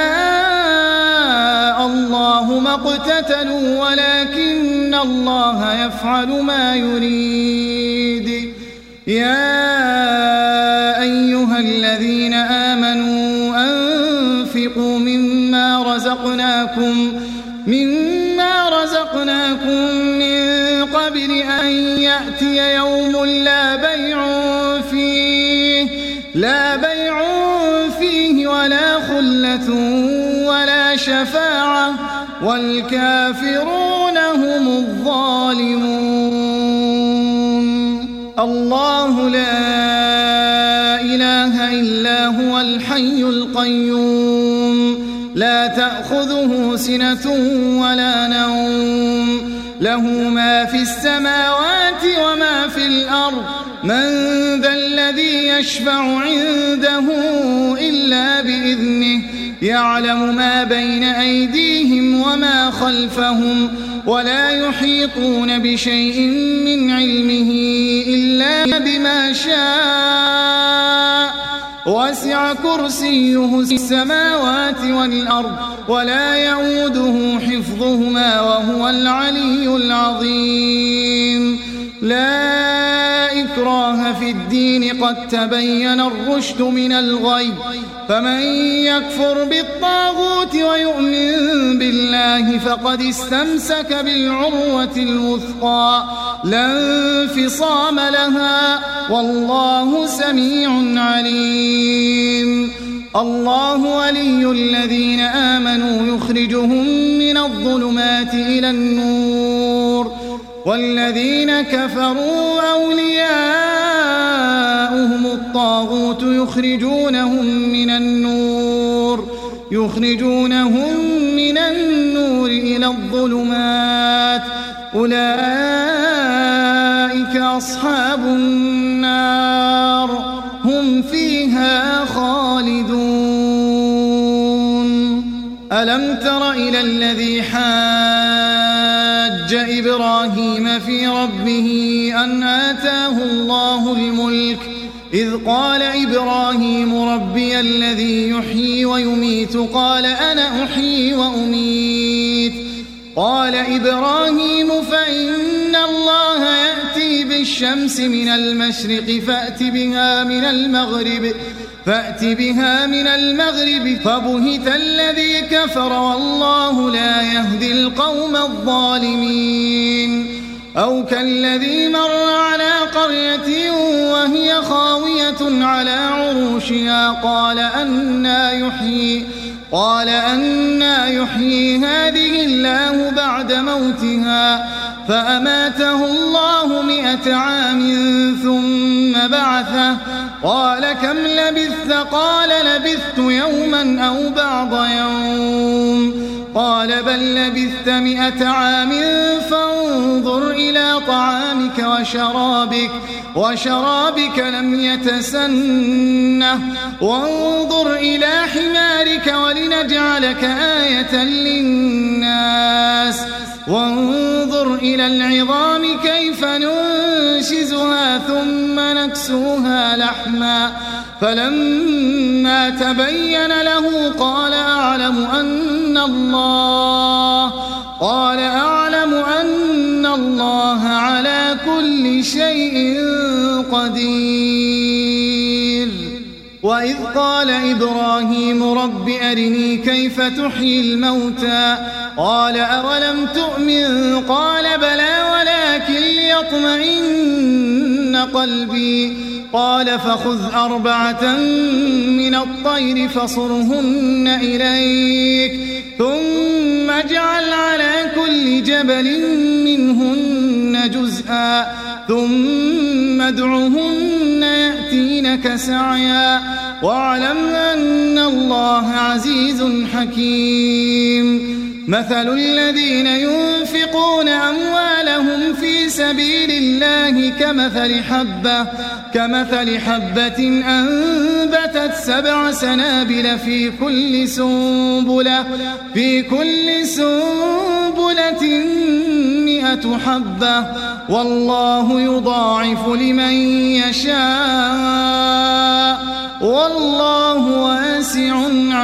شاء الله ما اقتتلوا ولكن الله يفعل ما يريد. يا أيها الذين آمنوا أنفقوا مما رزقناكم مما رزقناكم من قبل أن يأتي يوم لا بيع فيه لا بيع فيه ولا خلة ولا شفاعة والكافرون هم الظالمون. الله لا إله إلا هو الحي القيوم لا تأخذه سنة ولا نوم له ما في السماوات وما في الأرض من ذا الذي يشفع عنده إلا بإذنه يعلم ما بين أيديهم وما خلفهم ولا يحيطون بشيء من علمه إلا بما شاء وسع كرسيه السماوات والأرض ولا يؤوده حفظهما وهو العلي العظيم. لا إكراه في الدين قد تبين الرشد من الغي فمن يكفر بالطاغوت ويؤمن بالله فقد استمسك بالعروة الوثقى لا انفصام لها والله سميع عليم. الله ولي الذين آمنوا يخرجهم من الظلمات إلى النور والذين كفروا أولياؤهم الطاغوت يخرجونهم من النور يخرجونهم من النور إلى الظلمات أولئك أصحاب النار هم فيها خالدون. ألم تر إلى الذي حاج إبراهيم في ربه أن آتاه الله الملك إذ قال إبراهيم ربي الذي يحيي ويميت قال أنا أحيي وأميت قال إبراهيم فإن الله يأتي بالشمس من المشرق فأت بها من المغرب فأت بها من المغرب فبهت الذي كفر والله لا يهدي القوم الظالمين. أو كالذي مر على قرية وهي خاوية على عروشها قال أنى يحيي قال أنى يحيي هذه الله بعد موتها فأماته الله مئة عام ثم بعثه قال كم لبثت قال لبثت يوما أو بعض يوم قال بل لبثت مئة عام فانظر إلى طعامك وشرابك وشرابك لم يتسنه وانظر إلى حمارك ولنجعلك آية للناس وانظر إلى العظام كيف ننشزها ثم نكسوها لحما فلما تبين له قال أعلم أن الله قال أعلم أن الله على كل شيء قدير. وإذ قال إبراهيم رب أرني كيف تحيي الموتى قال أولم تؤمن قال بلى ولكن ليطمئن قلبي قال فخذ أربعة من الطير فصرهن إليك ثم اجعل على كل جبل منهن جزءا ثم ادعهن يأتينك سعيا واعلم أن الله عزيز حكيم. مثل الذين ينفقون أموالهم في سبيل الله كمثل حبة كمثل حبة أنبتت سبع سنابل في كل سنبلة في كل سنبلة مئة حبة والله يضاعف لمن يشاء والله واسع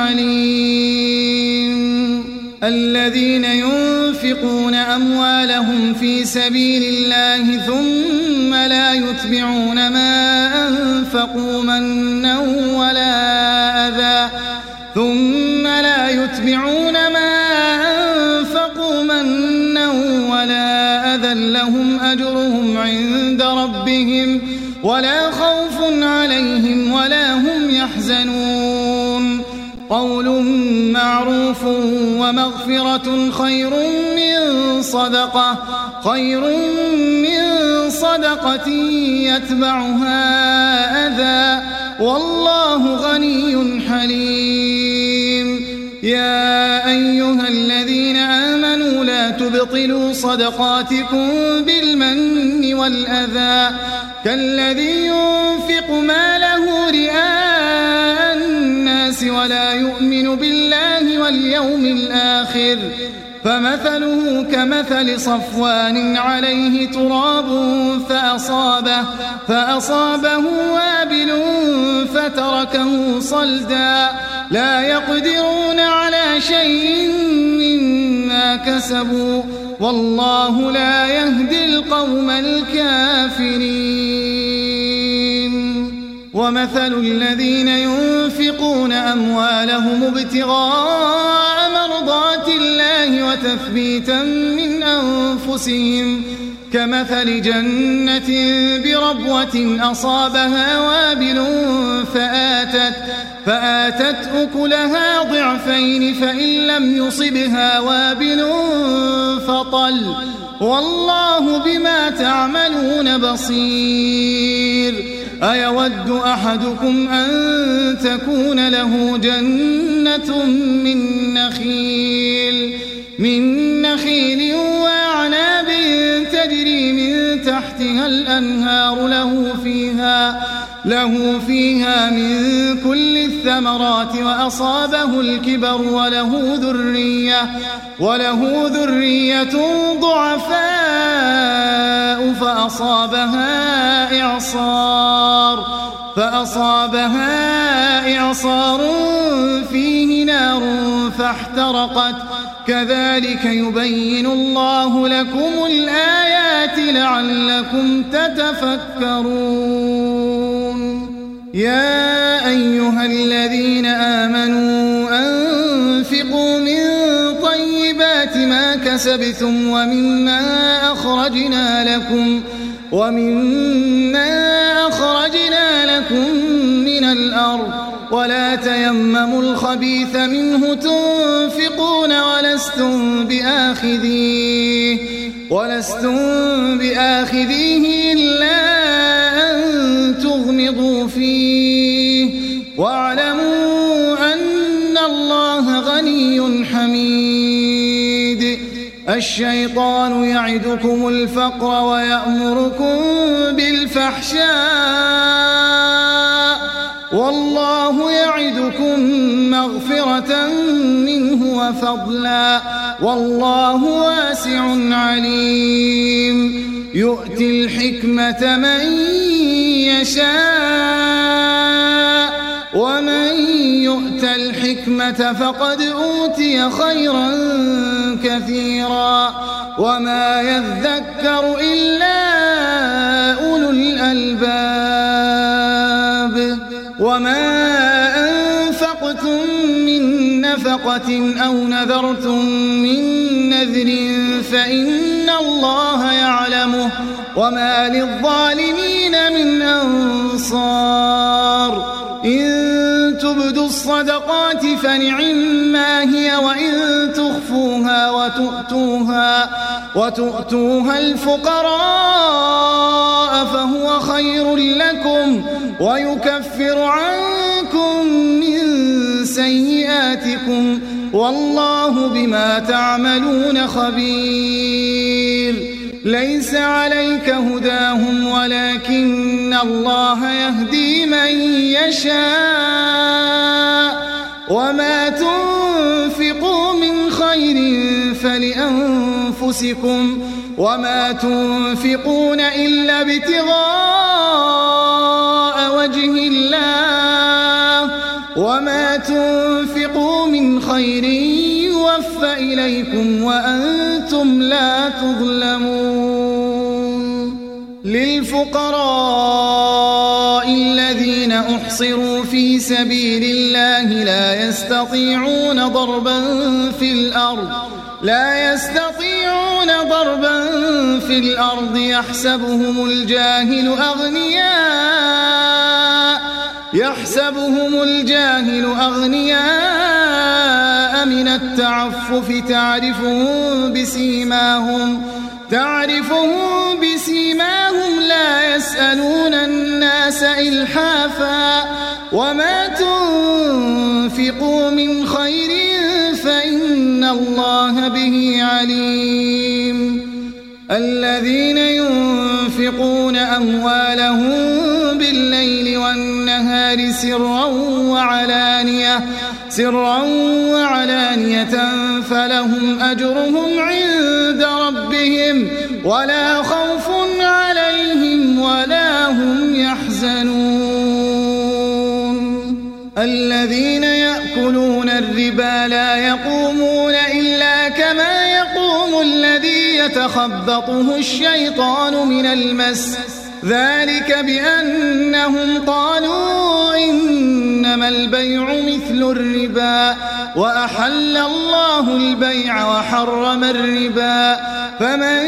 عليم. الذين ينفقون أموالهم في سبيل الله ثم لا يتبعون ما أنفقوا منا ولا أذى ثم لا يتبعون ما أنفقوا منا ولا أذى لهم أجرهم عند ربهم ولا خوف عليهم ولا هم يحزنون. قول معروف ومغفرة خير من صدقة خير من صدقة يتبعها أذى والله غني حليم. يا أيها الذين آمنوا لا تبطلوا صدقاتكم بالمن والأذى كالذي ينفق ماله رئاء الناس ولا يؤمن بالله واليوم الآخر فمثله كمثل صفوان عليه تراب فأصابه, فأصابه وابل فتركه صلدا لا يقدرون على شيء مما كسبوا والله لا يهدي القوم الكافرين. ومثل الذين ينفقون أموالهم ابتغاء مرضات الله وتثبيتا من أنفسهم كمثل جنة بربوة أصابها وابل فآتت, فآتت أكلها ضعفين فإن لم يصبها وابل فطل والله بما تعملون بصير. أيود أحدكم أن تكون له جنة من نخيل, من نخيل وأعناب تجري من تحتها الأنهار له فيها, له فيها من كل الثمرات وأصابه الكبر وله ذرية, وله ذرية ضعفاء فأصابها إعصار, فأصابها إعصار فيه نار فاحترقت كذلك يبين الله لكم الآيات لعلكم تتفكرون. يا أيها الذين آمنوا أنفقوا من طيبات ما كسبتم ومما أخرجنا لكم, ومما أخرجنا لكم من الأرض ولا تيمموا الخبيث منه تنفقون ولستم بآخذيه, ولستم بآخذيه إلا أن تغمضوا فيه واعلموا أن الله غني حميد. الشيطان يعدكم الفقر ويأمركم بالفحشاء والله يعدكم مغفرة منه وفضلا والله واسع عليم. يؤتي الحكمة من يشاء ومن يؤت الحكمة فقد أوتي خيرا كثيرا وما يذكر إلا أولو الألباب. وما أنفقتم من نفقة أو نذرتم من نذر فإن الله يعلمه وما للظالمين من أنصار. إن تبدوا الصدقات فنعما هي وإن تخفوها وتؤتوها, وتؤتوها الفقراء فهو خير لكم ويكفر عنكم من سيئاتكم والله بما تعملون خبير. ليس عليك هداهم ولكن الله يهدي من يشاء وما تنفقوا من خير فلأنفسكم وما تنفقون إلا ابتغاء وجه الله وما تنفقوا من خير يوفى إليكم وأنتم لا تظلمون. للفقراء الذين أحصروا في سبيل الله لا يستطيعون ضربا في الأرض لا يستطيعون ضربا في الأرض يحسبهم الجاهل أغنياء يحسبهم الجاهل أغنياء من التعفف تعرفهم بسيماهم تعرفهم بسيماهم لا يسألون الناس إلحافا وما تنفقوا من خير فإن الله به عليم. الذين ينفقون أموالهم بالليل والنهار سرا وعلانية سرا وعلانية فلهم أجرهم عند ربهم ولا خوف عليهم ولا هم يحزنون الذين يأكلون الربا لا يقومون إلا كما يقوم الذي يتخبطه الشيطان من المس ذلك بأنهم قالوا إنما البيع مثل الربا وأحل الله البيع وحرم الربا فمن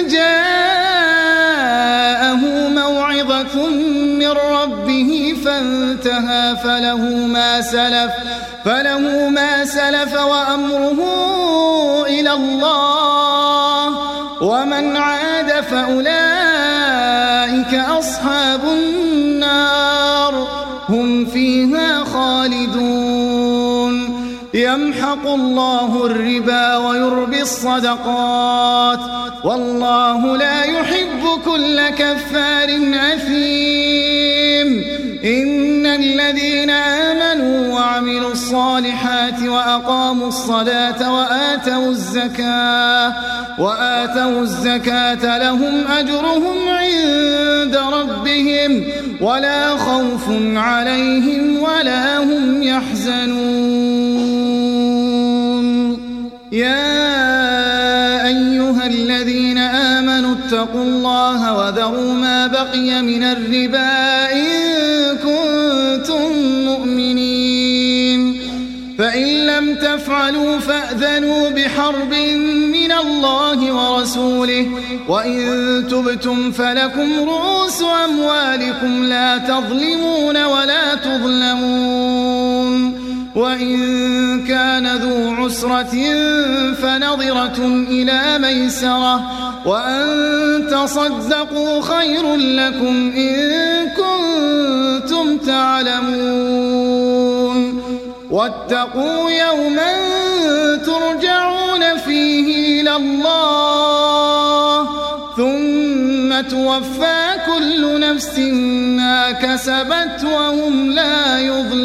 جاءه موعظة من ربه فانتهى فله ما سلف فله ما سلف وأمره إلى الله ومن عاد فأولئك أصحاب النار هم فيها خالدون يمحق الله الربا ويربي الصدقات والله لا يحب كل كفار أثيم إن الذين آمنوا وعملوا الصالحات وأقاموا الصلاة وآتوا الزكاة وآتوا الزكاة لهم أجرهم عند ربهم ولا خوف عليهم ولا هم يحزنون يا أيها الذين آمنوا اتقوا الله وذروا ما بقي من الربا إن كنتم مؤمنين فإن لم تفعلوا فأذنوا بحرب من الله ورسوله وإن تبتم فلكم رؤوس أموالكم لا تظلمون ولا تظلمون وإن كان ذو عسرة فنظرة إلى ميسرة وأن تصدقوا خير لكم إن كنتم تعلمون واتقوا يوما ترجعون فيه إلى الله ثم توفى كل نفس ما كسبت وهم لا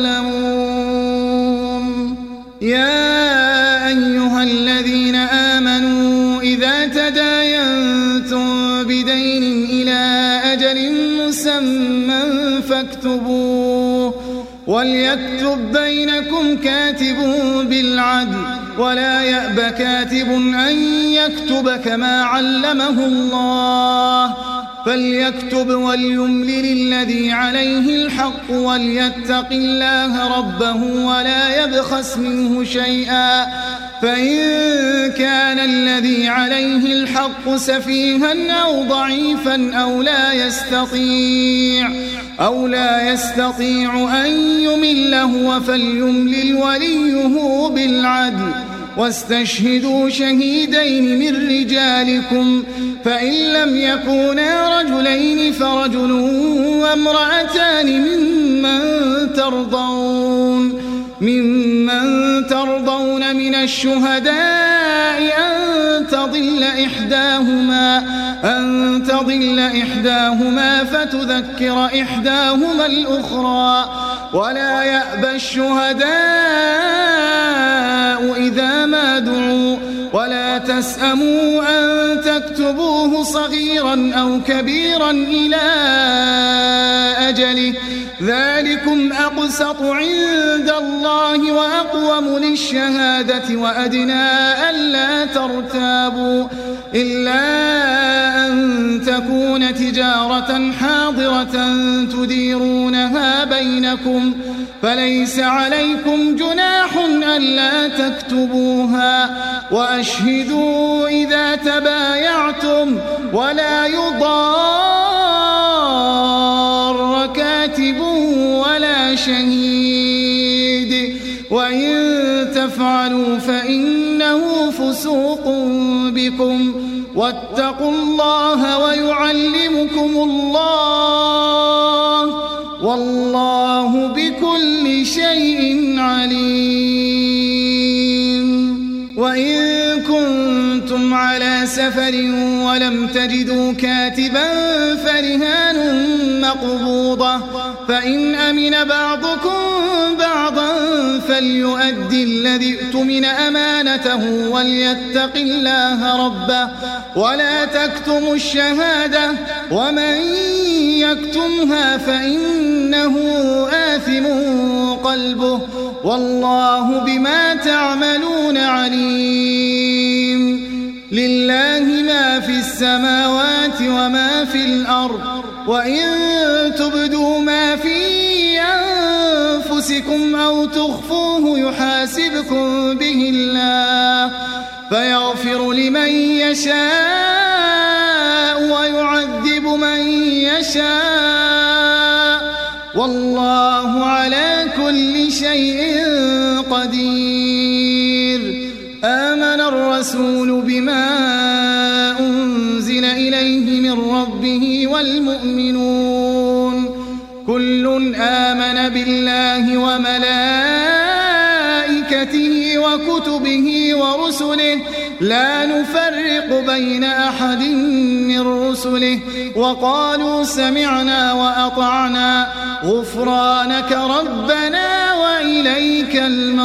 يظلمون يا أيها الذين آمنوا إذا تداينتم بدين إلى أجل مسمى فاكتبوه وليكتب بينكم كاتب بالعدل ولا يأب كاتب أن يكتب كما علمه الله فليكتب وليملل الذي عليه الحق وليتق الله ربه ولا يبخس منه شيئا فإن كان الذي عليه الحق سفيها أو ضعيفا أو لا يستطيع أو لا يستطيع أن يمل هو فليملل وليه بالعدل واستشهدوا شهيدين من رجالكم فإن لم يكونا رجلين فرجل وامرأتان ممن ترضون ممن ترضون من الشهداء أن تضل إحداهما أن تضل إحداهما فتذكر إحداهما الأخرى ولا يأبى الشهداء إذا ما دعوا ولا تسأموا أن تكتبوه صغيرا أو كبيرا إلى أجله ذلكم أقسط عند الله وأقوم للشهادة وأدنى ألا ترتابوا إلا أن تكون تجارة حاضرة تديرونها بينكم فليس عليكم جناح ألا تكتبوها وأشهدوا إذا تبايعتم ولا يضار كاتب ولا شهيد وإن تفعلوا فإنه فسوق بكم واتقوا الله ويعلمكم الله والله بكل شيء عليم وإن كنتم على سفر ولم تجدوا كاتبا فرهان مقبوضة فإن أمن بعضكم بعضا فليؤدي الذي اؤتمن أمانته وليتق الله ربه ولا تكتموا الشهادة ومن يكتمها فإنه آثم قلبه والله بما تعملون عليم. لله ما في السماوات وما في الأرض وإن تبدوا ما في أنفسكم أو تخفوه يحاسبكم به الله فيغفر لمن يشاء ويعذب من يشاء والله على كل شيء قدير. آمن الرسول بما أنزل إليه من ربه والمؤمنون كل آمن بالله وملائكته وكتبه ورسله لا نفرق بين أحد من رسله وقالوا سمعنا وأطعنا غفرانك ربنا وإليك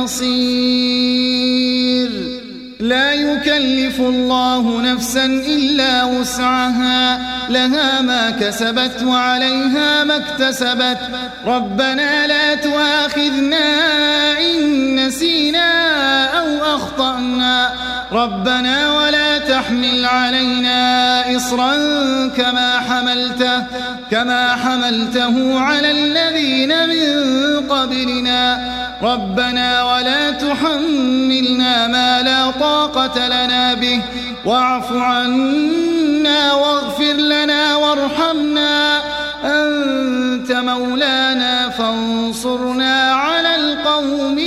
المصير. لا يكلف الله نفسا إلا وسعها لها ما كسبت وعليها ما اكتسبت ربنا لا تؤاخذنا إن نسينا أو أخطأنا ربنا ولا تحمل علينا إصرا كما حملته كما حملته على الذين من قبلنا ربنا ولا تحملنا ما لا طاقة لنا به واعف عنا واغفر لنا وارحمنا أنت مولانا فانصرنا على القوم